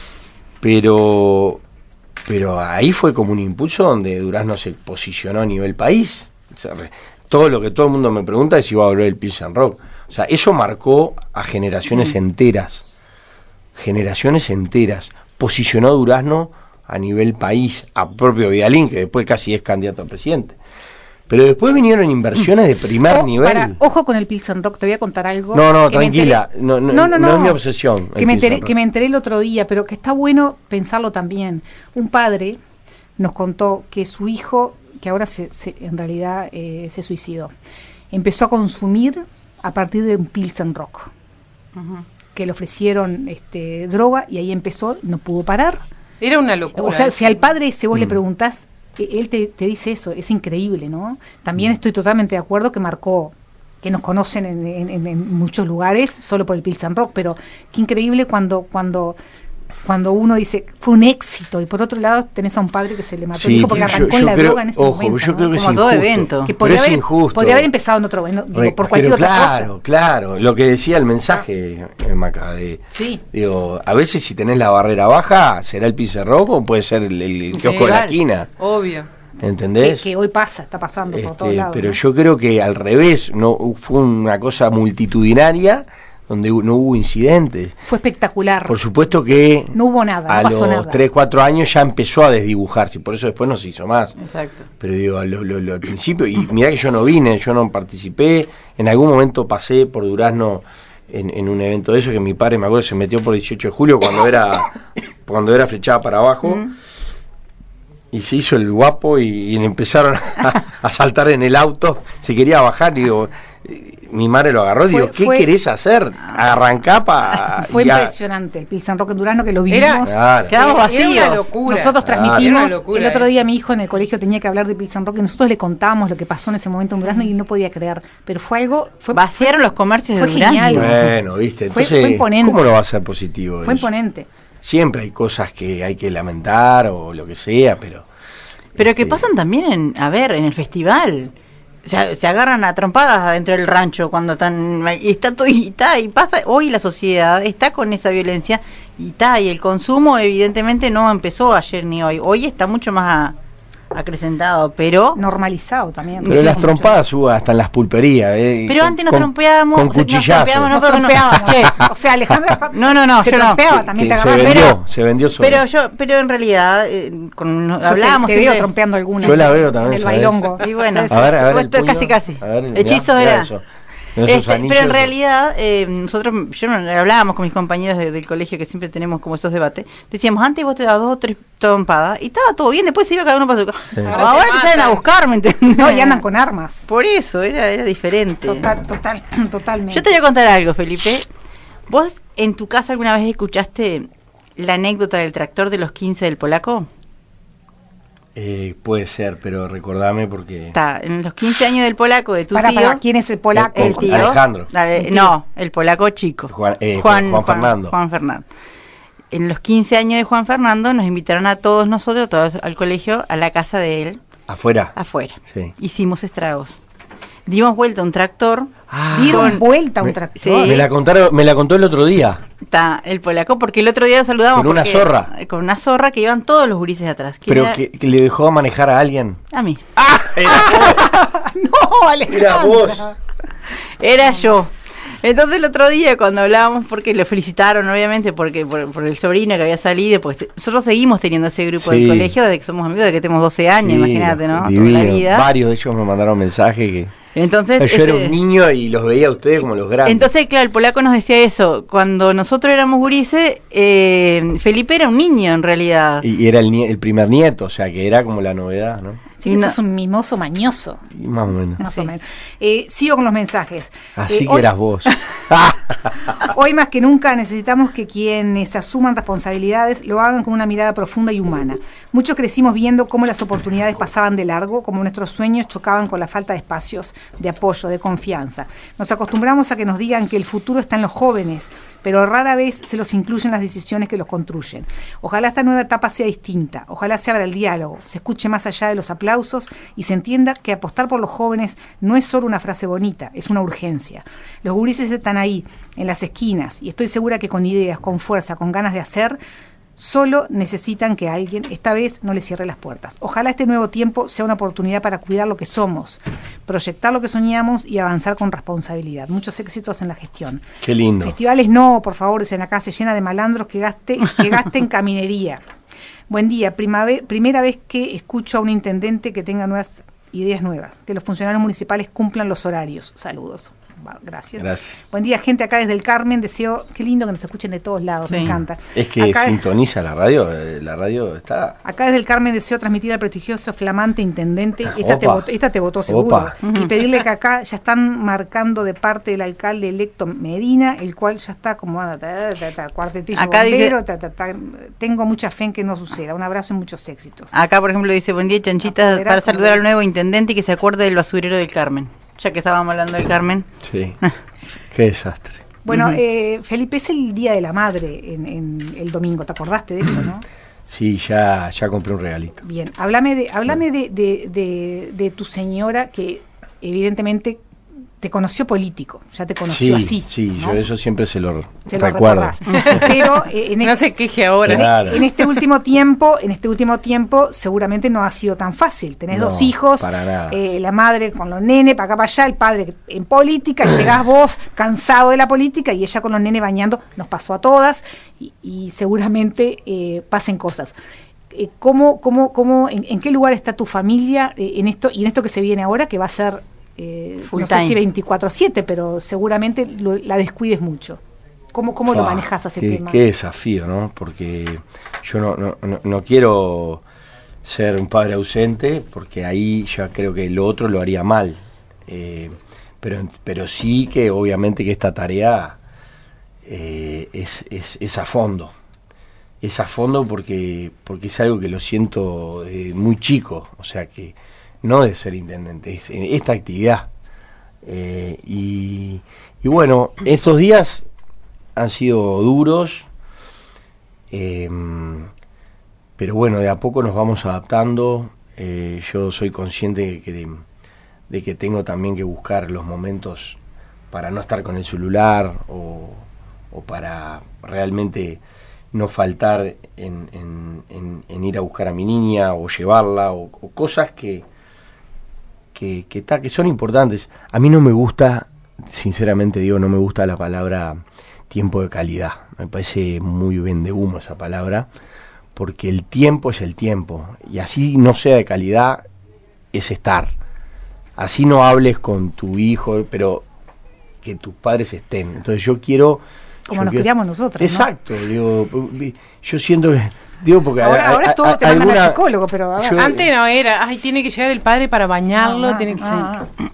pero, pero ahí fue como un impulso donde Durazno se posicionó a nivel país. O sea, todo lo que todo el mundo me pregunta es si va a volver el Pilsen Rock. O sea, eso marcó a generaciones Mm. enteras, generaciones enteras, posicionó a Durazno a nivel país, a propio Vidalín, que después casi es candidato a presidente. Pero después vinieron inversiones de primer O- nivel. para- ojo con el Pilsen Rock, te voy a contar algo. No, no, que me tranquila, enteré- no, no, no, no, no no. es mi obsesión. Que el me, enteré, Pilsen Rock. que me enteré el otro día, pero que está bueno pensarlo también. Un padre nos contó que su hijo, que ahora se, se- en realidad eh, se suicidó, empezó a consumir a partir de un Pilsen Rock, Ujú. que le ofrecieron este, droga y ahí empezó, no pudo parar. Era una locura. O sea, eso. si al padre, si vos Mm. le preguntás, eh, él te, te dice eso, es increíble, ¿no? También estoy totalmente de acuerdo que marcó que nos conocen en, en, en muchos lugares solo por el Pilsen Rock, pero qué increíble cuando cuando cuando uno dice fue un éxito y por otro lado tenés a un padre que se le mató sí, el hijo porque arrancó yo, yo en la creo, droga en ese ojo, momento, yo ¿no? creo que Como es todo injusto, evento. Que podría pero haber, es injusto. podría haber empezado en otro, no, digo, Re, por cualquier pero otra claro, cosa. claro, lo que decía el mensaje, eh, Maca, de, Sí. digo, a veces si tenés la barrera baja, será el Pilsen Rock o puede ser el, el, el kiosco de la esquina. Obvio. ¿Entendés? Que, que hoy pasa, está pasando este, por todos lados. Pero ¿no? yo creo que al revés, no fue una cosa multitudinaria donde no hubo incidentes. Fue espectacular. Por supuesto que no hubo nada, a no pasó los nada. tres, cuatro años ya empezó a desdibujarse y por eso después no se hizo más. Exacto. Pero digo, lo, lo, lo, al principio, y mirá que yo no vine, yo no participé, en algún momento pasé por Durazno en, en un evento de eso que mi padre, me acuerdo, se metió por dieciocho de julio cuando era cuando era flechada para abajo. Mm. Y se hizo el guapo y, y le empezaron a, a saltar en el auto, se quería bajar y digo, mi madre lo agarró y digo, ¿qué fue, querés hacer? Arrancá para... Fue ya. Impresionante el Pilsen Rock en Durazno que lo vivimos. Claro. Quedamos vacíos. Era una locura. Nosotros claro. transmitimos, locura, el otro eh. día mi hijo en el colegio tenía que hablar de Pilsen Rock y nosotros le contábamos lo que pasó en ese momento en Durazno y no podía creer, pero fue algo... Fue, Vaciaron los comercios fue de Durazno. Genial. Bueno, viste, entonces, fue, fue imponente. ¿cómo no va a ser positivo Fue eso? imponente. Siempre hay cosas que hay que lamentar o lo que sea, pero... Pero este... que pasan también, en, a ver, en el festival. Se, se agarran a trompadas adentro del rancho cuando están... Y está todo, y está, y pasa... Hoy la sociedad está con esa violencia y está, y el consumo evidentemente no empezó ayer ni hoy. Hoy está mucho más... A, acrecentado, pero normalizado también. Pero sí, las trompadas hubo hasta en las pulperías, ¿eh? Pero con, antes nos trompeábamos, con cuchillazos. Nos trompeábamos. O sea, Alejandra no, no, no, se yo trompeaba no. también que te se vendió, pero, se vendió sola. Pero yo, pero en realidad eh, con, yo hablábamos te, te veo trompeando alguna. Yo la veo también. En el bailongo. Y bueno, a ver, a ver, esto casi casi. Ver, Hechizo mirá, era. Mirá eso. Este, pero en realidad eh, nosotros, yo no, hablábamos con mis compañeros de, del colegio que siempre tenemos como esos debates, decíamos antes vos te dabas dos o tres trompadas y estaba todo bien, después se iba cada uno para su casa. Sí. Ahora, Ahora te, te salen a buscar, ¿me entiendes? No, y andan con armas. Por eso, era, era diferente. Total, total, totalmente. Yo te voy a contar algo, Felipe. ¿Vos en tu casa alguna vez escuchaste la anécdota del tractor de los quince del polaco? Eh, puede ser, pero recordame porque... Está, en los quince años del polaco de tu para, tío... Para, ¿quién es el polaco? El, el tío. Alejandro. El tío. No, el polaco chico. Juan, eh, Juan, Juan, Juan Fernando. Juan, Juan Fernando. En los quince años de Juan Fernando nos invitaron a todos nosotros, todos al colegio, a la casa de él. ¿Afuera? Afuera. Sí. Hicimos estragos. Dimos vuelta a un tractor. Ah, dieron vuelta a un tractor. Sí. Me la contaron, me la contó el otro día. Está el polaco, porque el otro día lo saludamos. Con una porque, zorra. Con una zorra que iban todos los gurises atrás. Pero que, que le dejó manejar a alguien. A mí. ¡Ah! Era no, Alejandra. Era vos. Era yo. Entonces el otro día cuando hablábamos, porque lo felicitaron obviamente porque por, por el sobrino que había salido, pues te, nosotros seguimos teniendo ese grupo sí. del colegio desde que somos amigos, desde que tenemos doce años, sí, imagínate, ¿no? Divino. Toda la vida. Varios de ellos me mandaron mensajes que... Entonces, yo este, era un niño y los veía a ustedes como los grandes. Entonces, claro, el polaco nos decía eso. Cuando nosotros éramos gurises, eh, Felipe era un niño en realidad. Y, y era el, nie- el primer nieto, o sea que era como la novedad, ¿no? Sí, eso es un mimoso mañoso. Y más o menos. Más sí. o menos. Eh, sigo con los mensajes. Así eh, que hoy, eras vos. Hoy más que nunca necesitamos que quienes asuman responsabilidades lo hagan con una mirada profunda y humana. Muchos crecimos viendo cómo las oportunidades pasaban de largo, cómo nuestros sueños chocaban con la falta de espacios, de apoyo, de confianza. Nos acostumbramos a que nos digan que el futuro está en los jóvenes, pero rara vez se los incluyen las decisiones que los construyen. Ojalá esta nueva etapa sea distinta, ojalá se abra el diálogo, se escuche más allá de los aplausos y se entienda que apostar por los jóvenes no es solo una frase bonita, es una urgencia. Los gurises están ahí, en las esquinas, y estoy segura que con ideas, con fuerza, con ganas de hacer, solo necesitan que alguien, esta vez, no les cierre las puertas. Ojalá este nuevo tiempo sea una oportunidad para cuidar lo que somos, proyectar lo que soñamos y avanzar con responsabilidad. Muchos éxitos en la gestión. Qué lindo. Festivales no, por favor, dicen acá, se llena de malandros que, gaste, que gasten caminería. Buen día, primave- primera vez que escucho a un intendente que tenga nuevas ideas nuevas, que los funcionarios municipales cumplan los horarios. Saludos. Gracias. Gracias. Buen día, gente, acá desde el Carmen, deseo, qué lindo que nos escuchen de todos lados, sí. me encanta. Es que acá, sintoniza la radio, la radio está... Acá desde el Carmen deseo transmitir al prestigioso flamante intendente, esta te, votó, esta te votó seguro, Opa. y pedirle que acá ya están marcando de parte del alcalde electo Medina, el cual ya está como ta, ta, ta, ta, cuartetillo acá bombero, dice, ta, ta, ta, tengo mucha fe en que no suceda. Un abrazo y muchos éxitos. Acá, por ejemplo, dice, buen día, Chanchita, para saludar al nuevo intendente y que se acuerde del basurero del Carmen. ya que estábamos hablando del Carmen. Sí, qué desastre. Bueno, Uh-huh. eh, Felipe, es el Día de la Madre en, en el domingo, ¿te acordaste de eso, no? Sí, ya, ya compré un regalito. Bien, háblame de, háblame de, de, de, de tu señora que evidentemente te conoció político, ya te conoció Sí, así. sí, ¿no? yo eso siempre se lo Se lo recuerdo. recordás. Pero eh, en No este, se queje ahora. en, Claro. en este último tiempo, en este último tiempo, seguramente no ha sido tan fácil. Tenés No, dos hijos, para nada. eh, la madre con los nenes, para acá para allá, el padre en política, y llegás vos cansado de la política y ella con los nenes bañando. Nos pasó a todas y, y seguramente eh, pasen cosas. Eh, ¿Cómo, cómo, cómo, en, en qué lugar está tu familia eh, en esto y en esto que se viene ahora, que va a ser eh, Full no time. sé si veinticuatro siete, pero seguramente lo, la descuides mucho? ¿Cómo, cómo lo Fua, manejas a ese qué, tema? Qué desafío, ¿no? Porque yo no, no, no, no quiero ser un padre ausente, porque ahí ya creo que lo otro lo haría mal. Eh, pero, pero sí que obviamente que esta tarea eh, es, es, es a fondo. Es a fondo porque, porque es algo que lo siento eh, muy chico, o sea que no de ser intendente, es en esta actividad. Eh, y, y bueno, estos días han sido duros, eh, pero bueno, de a poco nos vamos adaptando. Eh, yo soy consciente de que, de, de que tengo también que buscar los momentos para no estar con el celular o, o para realmente no faltar en, en, en, en ir a buscar a mi niña o llevarla o, o cosas que que, que, ta, que son importantes. A mí no me gusta, sinceramente digo, no me gusta la palabra tiempo de calidad. Me parece muy vende humo esa palabra, porque el tiempo es el tiempo, y así no sea de calidad, es estar. Así no hables con tu hijo, pero que tus padres estén. Entonces yo quiero... Como yo nos quiero, criamos nosotros, exacto, ¿no? Digo, yo siento que... Digo porque ahora, a, a, ahora es todo, a, te mandan alguna, al psicólogo, pero a ver. yo, Antes no era, ay, tiene que llegar el padre para bañarlo, Ah, tiene que... ah, ah.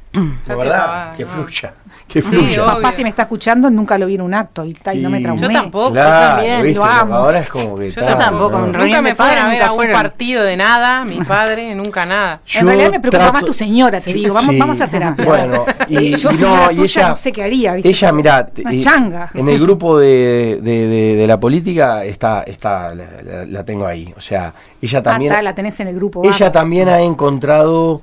de verdad, que no. fluya, que Sí, fluya. obvio. Papá, si me está escuchando, nunca lo vi en un acto y, y no me Sí. traumé. Yo tampoco. Claro, también, ¿viste? lo amo. Ahora es como que Yo está, tampoco, ¿no? en Nunca reunión me de fueron padres a ver nunca a un fueron. partido de nada, mi padre, nunca nada. En realidad me preocupa trato- más tu señora, te digo. Vamos, Sí. vamos a terapia. Bueno, y, Eh, yo y si no, fuera y tuya, ella, no sé qué haría. ¿viste? ella, mirá, Una eh, changa. en el grupo de, de, de, de la política está, está la, la, la tengo ahí. O sea, ella también, Ah, está, la tenés en el grupo. ella bárbaro. también ha encontrado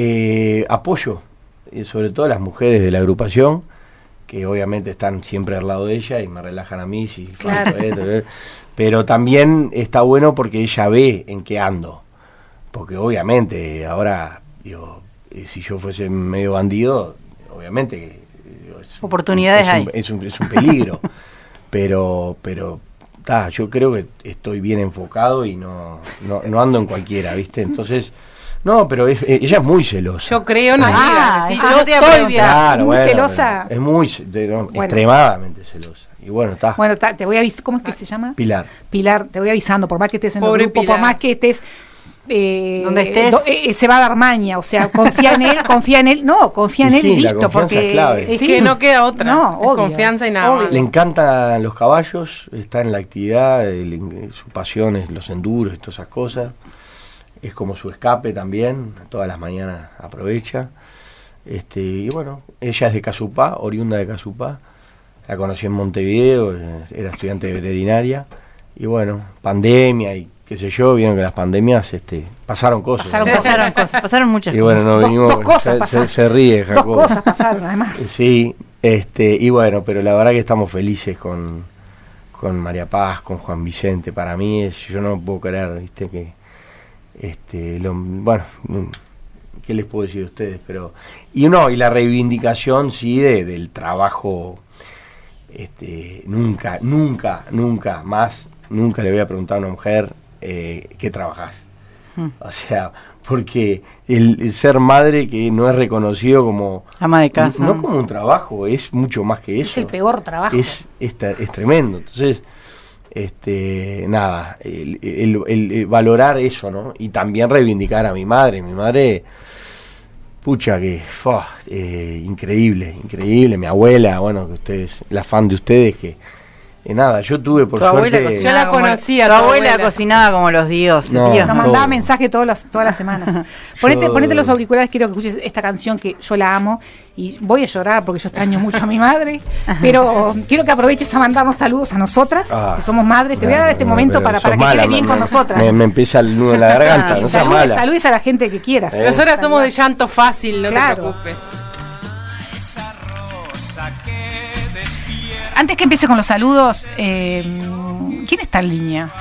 eh, apoyo, eh, sobre todo las mujeres de la agrupación, que obviamente están siempre al lado de ella y me relajan a mí si Claro. falto esto, eh. Pero también está bueno porque ella ve en qué ando, porque obviamente ahora, digo, eh, si yo fuese medio bandido, obviamente que digo, es, Oportunidades es un, hay. es un, es un peligro, pero pero ta, yo creo que estoy bien enfocado y no, no, no ando en cualquiera, ¿viste? Entonces, no, pero es, ella es muy celosa. Yo creo, no Ah, digas, sí, ah, yo te iba a estoy preguntar. bien. Claro, muy bueno, celosa. pero es muy, ce- de- no, Bueno. extremadamente celosa. Y bueno, está. Bueno, ta, te voy a avisar. ¿Cómo es que se llama? Pilar. Pilar, te voy avisando, por más que estés en el Pobre grupo, por Pilar. más que estés... Eh, Donde estés. do- eh, se va a dar maña, o sea, confía en él, confía en él, no, confía en Sí, él sí, y la listo, confianza porque es clave. Es sí. que no queda otra. No, es obvio, confianza y nada obvio. más. Le encantan los caballos, está en la actividad, el- su pasión es los enduros y todas esas cosas. Es como su escape también, todas las mañanas aprovecha. Este, y bueno, ella es de Casupá, oriunda de Casupá. La conocí en Montevideo, eh, era estudiante de veterinaria. Y bueno, pandemia y qué sé yo, vieron que las pandemias este, pasaron cosas. Pasaron ¿no? Pasaron cosas, pasaron muchas Y bueno, cosas. no Dos- venimos, dos cosas se, se, pasaron. se ríe Dos Jacobo. cosas pasaron, además. Sí, este, y bueno, pero la verdad que estamos felices con, con María Paz, con Juan Vicente. Para mí es, yo no puedo creer, viste, que, este, lo, bueno, ¿qué les puedo decir a ustedes? Pero, y no, y la reivindicación, sí, de, del trabajo, este, nunca, nunca, nunca más, nunca le voy a preguntar a una mujer, eh, ¿qué trabajás? Mm. O sea, porque el, el ser madre que no es reconocido como Ama de casa. no como un trabajo, es mucho más que eso. Es el peor trabajo. Es, es, tra- es tremendo. Entonces, este, nada, el, el- el- el valorar eso, ¿no? Y también reivindicar a mi madre. Mi madre, pucha, que fue increíble, increíble. Mi abuela, bueno, que ustedes, la fan de ustedes, que Y nada, yo tuve por Tu abuela suerte... Yo la conocía. Tu tu abuela abuela. cocinaba como los dioses, No, tío. Nos todo. mandaba mensajes todas las, todas las semanas. Ponete, Yo- ponete los auriculares, quiero que escuches esta canción que yo la amo y voy a llorar porque yo extraño mucho a mi madre, pero quiero que aproveches a mandarnos saludos a nosotras, Ah, que somos madres. Te voy a dar este no, momento pero para, sos para que mala, quede bien me- con me- nosotras. Me, me empieza el nudo en la garganta, no seas Saludes, mala. saludes a la gente que quieras. ¿Eh? Nosotras somos de llanto fácil, no Claro. te preocupes. Antes que empiece con los saludos, eh, ¿quién está en línea?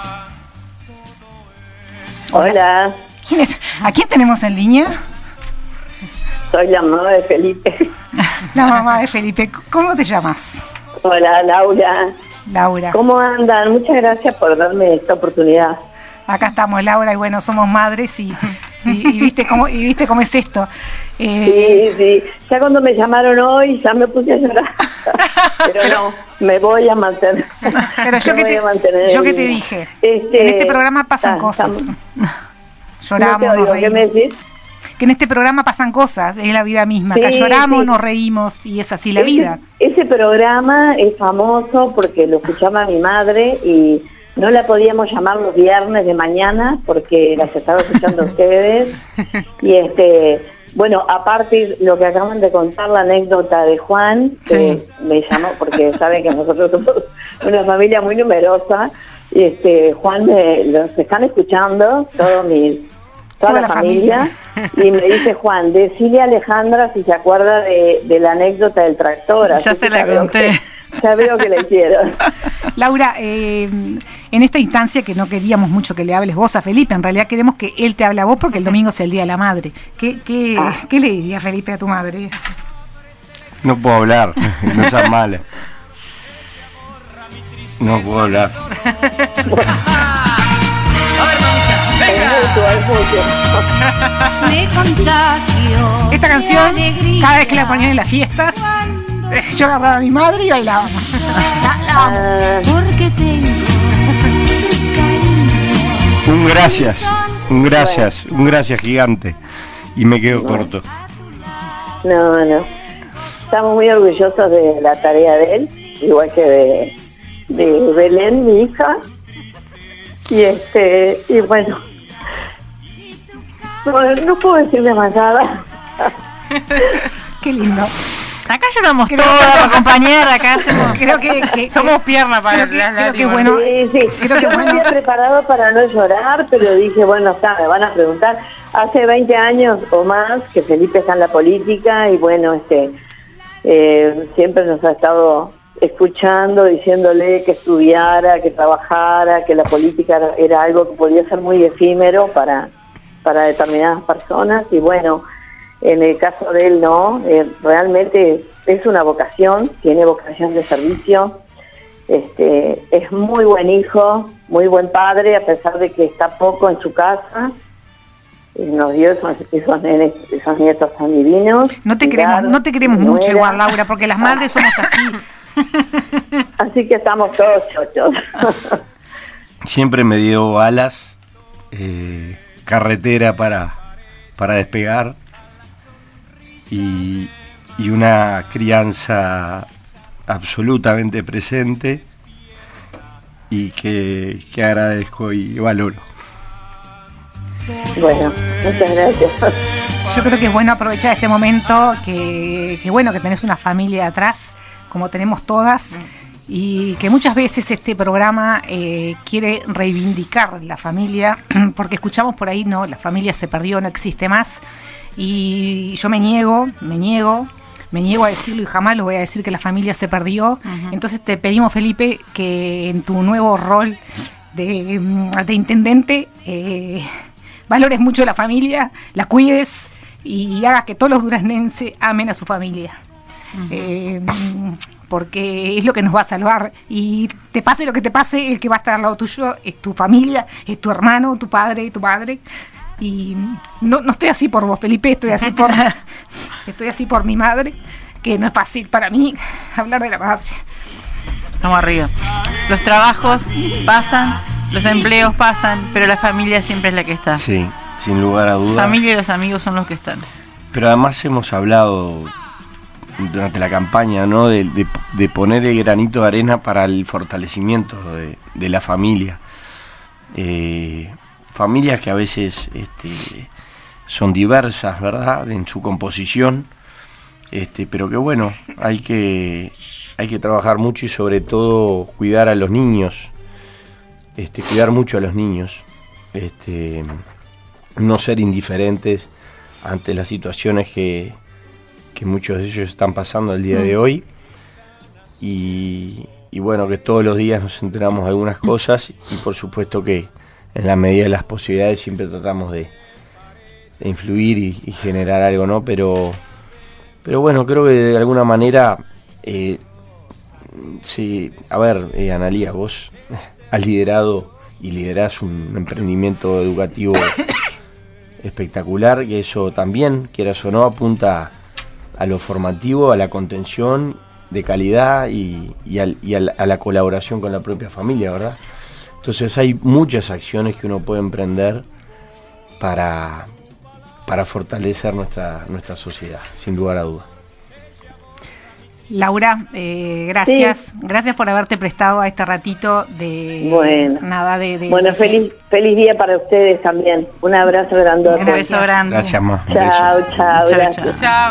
Hola, ¿Quién es? ¿A quién tenemos en línea? soy la mamá de Felipe. La mamá de Felipe. ¿Cómo te llamas? Hola, Laura. Laura. ¿Cómo andan? Muchas gracias por darme esta oportunidad. Acá estamos, Laura, y bueno, somos madres y, y, y viste cómo y viste cómo es esto. Eh, Sí, sí. Ya cuando me llamaron hoy, ya me puse a llorar. Pero no, me voy a mantener. Pero yo Me que voy te, a mantener yo en que te línea. dije, Este, en este programa pasan ah, cosas. estamos- Lloramos, No te nos oigo, ¿qué me reímos. decís? Que en este programa pasan cosas, es la vida misma. Sí, Acá lloramos, sí. nos reímos y es así la ese, vida. Ese programa es famoso porque lo escuchaba mi madre y no la podíamos llamar los viernes de mañana porque las estaba escuchando ustedes. Y este, bueno, aparte lo que acaban de contar, la anécdota de Juan, que Sí. me llamó porque saben que nosotros somos una familia muy numerosa. Y este, Juan, me, los están escuchando, todos mis... Toda, Toda la, la familia, y me dice Juan, decile a Alejandra si se acuerda de, de la anécdota del tractor. Ya Así se que la veo conté. que- ya veo que la hicieron. Laura, eh, en esta instancia que no queríamos mucho que le hables vos a Felipe, en realidad queremos que él te hable a vos porque el domingo es el Día de la Madre. ¿Qué, qué, Ah. ¿qué le diría Felipe a tu madre? No puedo hablar, no seas mala. No puedo hablar. Es mucho, es mucho. Me contagio Esta de canción, alegría. cada vez que la ponían en las fiestas, eh, yo agarraba a mi madre y bailábamos. La- la amo. Ah, Porque tengo tu cariño. Un gracias, un gracias, un gracias gigante. Y me quedo corto. no, no. Estamos muy orgullosos de la tarea de él, igual que de, de Belén, mi hija. Y este, y bueno, no, no puedo decirle más nada. Qué lindo. Acá lloramos Creo- todas para acompañar, acá hacemos... Creo que, que- Somos pierna para creo que, las creo que lágrimas. bueno. Sí, sí. Creo que Yo me bueno. había preparado para no llorar, pero dije, bueno, está, me van a preguntar. Hace veinte años o más que Felipe está en la política y bueno, este, eh, siempre nos ha estado escuchando, diciéndole que estudiara, que trabajara, que la política era, era algo que podía ser muy efímero para, para determinadas personas y bueno, en el caso de él no, eh, realmente es una vocación, tiene vocación de servicio. Este, es muy buen hijo, muy buen padre, a pesar de que está poco en su casa. Eh, Nos dio esos, esos, nenes, esos nietos tan divinos. No te Pilar, queremos, no te queremos mi mucho nuera. igual, Laura, porque las madres somos así. Así que estamos todos chochos. Siempre me dio alas, eh, carretera para, para despegar y, y una crianza absolutamente presente y que, que agradezco y valoro. Bueno, muchas gracias. Yo creo que es bueno aprovechar este momento, que, que bueno que tenés una familia atrás, como tenemos todas, y que muchas veces este programa eh, quiere reivindicar la familia, porque escuchamos por ahí, no, la familia se perdió, no existe más, y yo me niego, me niego, me niego a decirlo y jamás lo voy a decir que la familia se perdió. Uh-huh. Entonces te pedimos, Felipe, que en tu nuevo rol de, de intendente eh, valores mucho la familia, la cuides y hagas que todos los duraznenses amen a su familia. Uh-huh. eh, porque es lo que nos va a salvar, y te pase lo que te pase, el que va a estar al lado tuyo es tu familia, es tu hermano, tu padre, tu madre. Y no, no estoy así por vos, Felipe, estoy así por estoy así por mi madre, que no es fácil para mí hablar de la madre. Estamos arriba. Los trabajos pasan, los empleos pasan, pero la familia siempre es la que está. Sí, sin lugar a dudas. La familia y los amigos son los que están. Pero además hemos hablado durante la campaña, ¿no? De, de, de poner el granito de arena para el fortalecimiento de, de la familia. Eh, familias que a veces este, son diversas, ¿verdad? En su composición, este, pero que bueno, hay que, hay que trabajar mucho y sobre todo cuidar a los niños, este, cuidar mucho a los niños, este, no ser indiferentes ante las situaciones que, que muchos de ellos están pasando el día de hoy y, y bueno, que todos los días nos enteramos de algunas cosas y por supuesto que en la medida de las posibilidades siempre tratamos de, de influir y, y generar algo, ¿no? Pero, pero bueno, creo que de alguna manera, eh, sí, a ver, eh, Analía, vos has liderado y liderás un emprendimiento educativo espectacular, que eso también, quieras o no, apunta a lo formativo, a la contención de calidad y, y, al, y al, a la colaboración con la propia familia, ¿verdad? Entonces hay muchas acciones que uno puede emprender para, para fortalecer nuestra, nuestra sociedad, sin lugar a dudas. Laura, eh, gracias, Sí. gracias por haberte prestado a este ratito de Bueno. nada de, de Bueno, feliz feliz día para ustedes también. Un abrazo grandote. Un beso grande. Gracias, más. Chao, chao, Chao, gracias. Chao.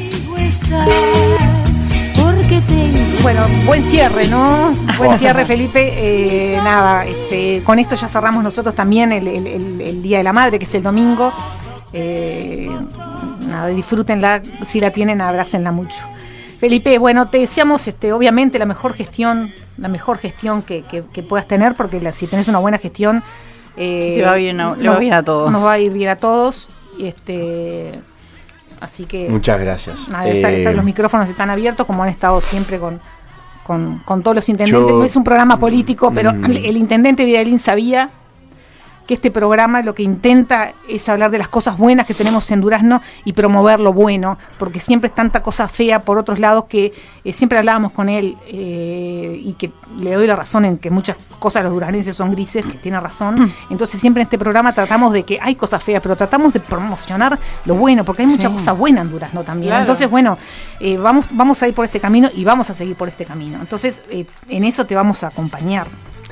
Porque tengo Bueno, buen cierre, ¿no? Buen cierre, Felipe. Eh, nada, este, con esto ya cerramos nosotros también el, el, el, el Día de la Madre, que es el domingo. Eh, nada, disfrútenla, si la tienen, abrácenla mucho. Felipe, bueno, te deseamos este, obviamente la mejor gestión, la mejor gestión que, que, que puedas tener, porque la, si tenés una buena gestión, eh, Sí, te va bien, no, le va bien a todos. Nos va a ir bien a todos. Este, así que Muchas gracias. nada, está- Eh, está- los micrófonos están abiertos como han estado siempre con, con, con todos los intendentes. Yo- No es un programa político, pero Mm. el, el intendente Vidalín sabía que este programa lo que intenta es hablar de las cosas buenas que tenemos en Durazno y promover lo bueno, porque siempre es tanta cosa fea por otros lados que eh, siempre hablábamos con él eh, y que le doy la razón en que muchas cosas los duranenses son grises, que tiene razón. Entonces siempre en este programa tratamos de que hay cosas feas, pero tratamos de promocionar lo bueno, porque hay muchas Sí. cosas buenas en Durazno también. Claro. Entonces, bueno, eh, vamos, vamos a ir por este camino y vamos a seguir por este camino. Entonces, eh, en eso te vamos a acompañar.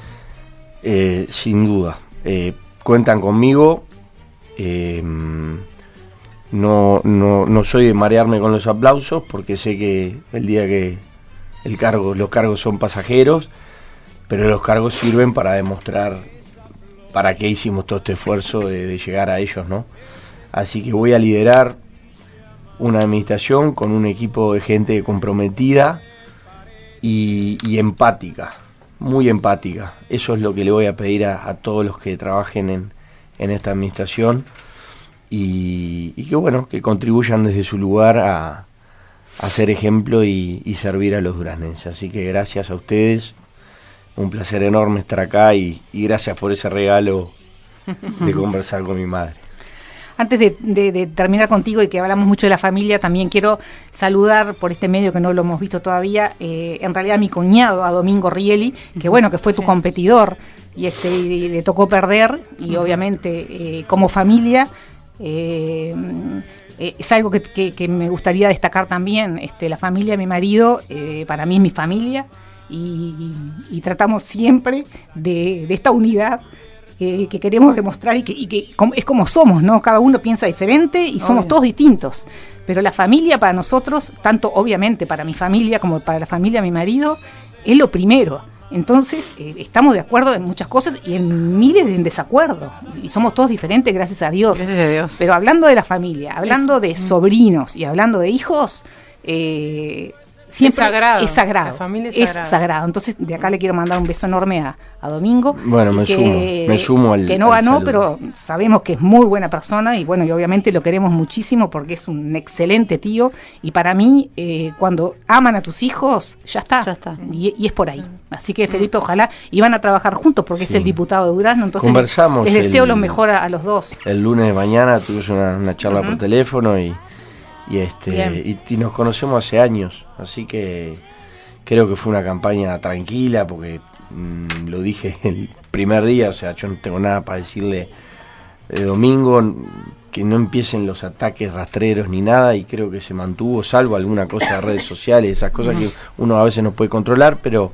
Eh, sin duda, eh, cuentan conmigo. Eh, no, no, no soy de marearme con los aplausos porque sé que el día que el cargo, los cargos son pasajeros, pero los cargos sirven para demostrar para qué hicimos todo este esfuerzo de, de llegar a ellos, ¿no? Así que voy a liderar una administración con un equipo de gente comprometida y, y empática, muy empática. Eso es lo que le voy a pedir a, a todos los que trabajen en, en esta administración y, y que bueno, que contribuyan desde su lugar a, a ser ejemplo y, y servir a los duraznenses. Así que gracias a ustedes, un placer enorme estar acá y, y gracias por ese regalo de conversar con mi madre. Antes de, de, de terminar contigo y que hablamos mucho de la familia, también quiero saludar por este medio que no lo hemos visto todavía, eh, en realidad a mi cuñado, a Domingo Rieli, que bueno, que fue tu Sí. competidor y este y le tocó perder y obviamente eh, como familia eh, eh, es algo que, que, que me gustaría destacar también. Este, la familia de mi marido eh, para mí es mi familia y, y tratamos siempre de, de esta unidad eh, que queremos demostrar y que, y que com- es como somos, ¿no? Cada uno piensa diferente y somos Obvio. todos distintos. Pero la familia para nosotros, tanto obviamente para mi familia como para la familia de mi marido, es lo primero. Entonces, eh, estamos de acuerdo en muchas cosas y en miles de en desacuerdo. Y somos todos diferentes, gracias a Dios. Gracias a Dios. Pero hablando de la familia, hablando Es- de sobrinos y hablando de hijos, eh, siempre Es sagrado. es sagrado. La familia es es sagrada. sagrado. Entonces, de acá le quiero mandar un beso enorme a, a Domingo. Bueno, y me que- sumo, me sumo al- Que no al ganó, saludo. pero sabemos que es muy buena persona y bueno, y obviamente lo queremos muchísimo porque es un excelente tío. Y para mí, eh, cuando aman a tus hijos, ya está. Ya está. Y, y es por ahí. Así que Felipe, ojalá, y van a trabajar juntos porque Sí. es el diputado de Durazno. Entonces, Conversamos les deseo el- lo mejor a, a los dos. El lunes de mañana tuvimos una, una charla Ujú. por teléfono y, y este Bien. y, y nos conocemos hace años, así que creo que fue una campaña tranquila porque mm, lo dije el primer día, o sea, yo no tengo nada para decirle eh, domingo, que no empiecen los ataques rastreros ni nada, y creo que se mantuvo, salvo alguna cosa de redes sociales, esas cosas que uno a veces no puede controlar, pero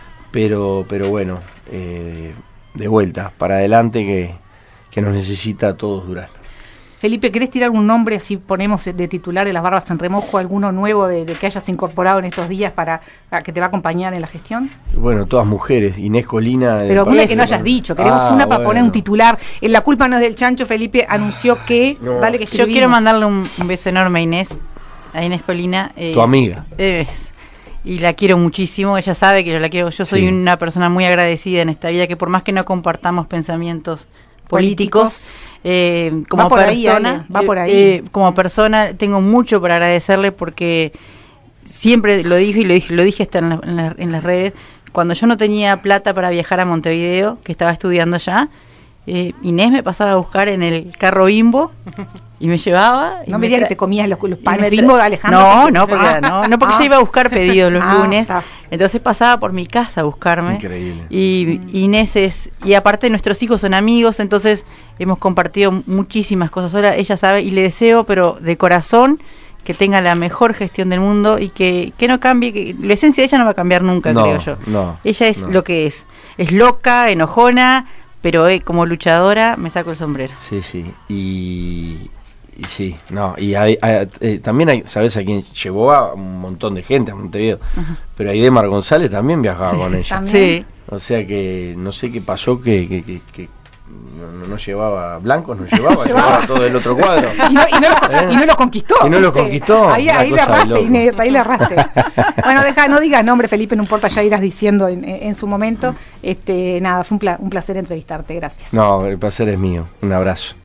pero pero bueno, eh, de vuelta, para adelante, que, que nos necesita a todos Durazno. Felipe, ¿querés tirar un nombre, así ponemos de titular de Las Barbas en Remojo, alguno nuevo de, de que hayas incorporado en estos días para a, que te va a acompañar en la gestión? Bueno, todas mujeres, Inés Colina... Pero alguna que no hayas dicho, queremos ah, una para bueno. poner un titular. En La culpa no es del chancho, Felipe anunció que... No. Dale que yo quiero mandarle un, un beso enorme a Inés, a Inés Colina. Eh, tu amiga. Eh, y la quiero muchísimo, ella sabe que yo la quiero, yo soy sí. una persona muy agradecida en esta vida, que por más que no compartamos pensamientos políticos... políticos Eh, como va por persona, ahí, va por ahí. Eh, como persona tengo mucho para agradecerle, porque siempre lo dije y lo dije, lo dije hasta en, la, en, la, en las redes, cuando yo no tenía plata para viajar a Montevideo, que estaba estudiando allá, eh, Inés me pasaba a buscar en el carro Bimbo y me llevaba. No me digas que te comías los, los panes tra- Bimbo, Alejandro. No, no, porque, ah, no, no porque ah, yo iba a buscar pedidos los ah, lunes. Ah, Entonces pasaba por mi casa a buscarme. Increíble. Y Inés es, y aparte nuestros hijos son amigos, entonces hemos compartido muchísimas cosas. Ahora ella sabe, y le deseo, pero de corazón, que tenga la mejor gestión del mundo y que, que no cambie, que la esencia de ella no va a cambiar nunca, no, creo yo. No, ella es no. lo que es. Es loca, enojona, pero eh, como luchadora me saco el sombrero. Sí, sí. Y... Y sí, no, y hay, hay, eh, también hay, ¿sabes a quién llevó? A un montón de gente a Montevideo, uh-huh. pero Aidemar González también viajaba sí, con ella. ¿También? Sí. O sea que no sé qué pasó, que, que, que, que no, no llevaba blancos, no llevaba, llevaba todo el otro cuadro. Y no, y no, lo, ¿Eh? y no lo conquistó. Y no lo conquistó. Ahí, ahí le erraste, Inés, ahí le erraste. Bueno, deja, no digas nombre, Felipe, no importa, ya irás diciendo en, en su momento. Este, nada, fue un, pla- un placer entrevistarte, gracias. No, el placer es mío. Un abrazo.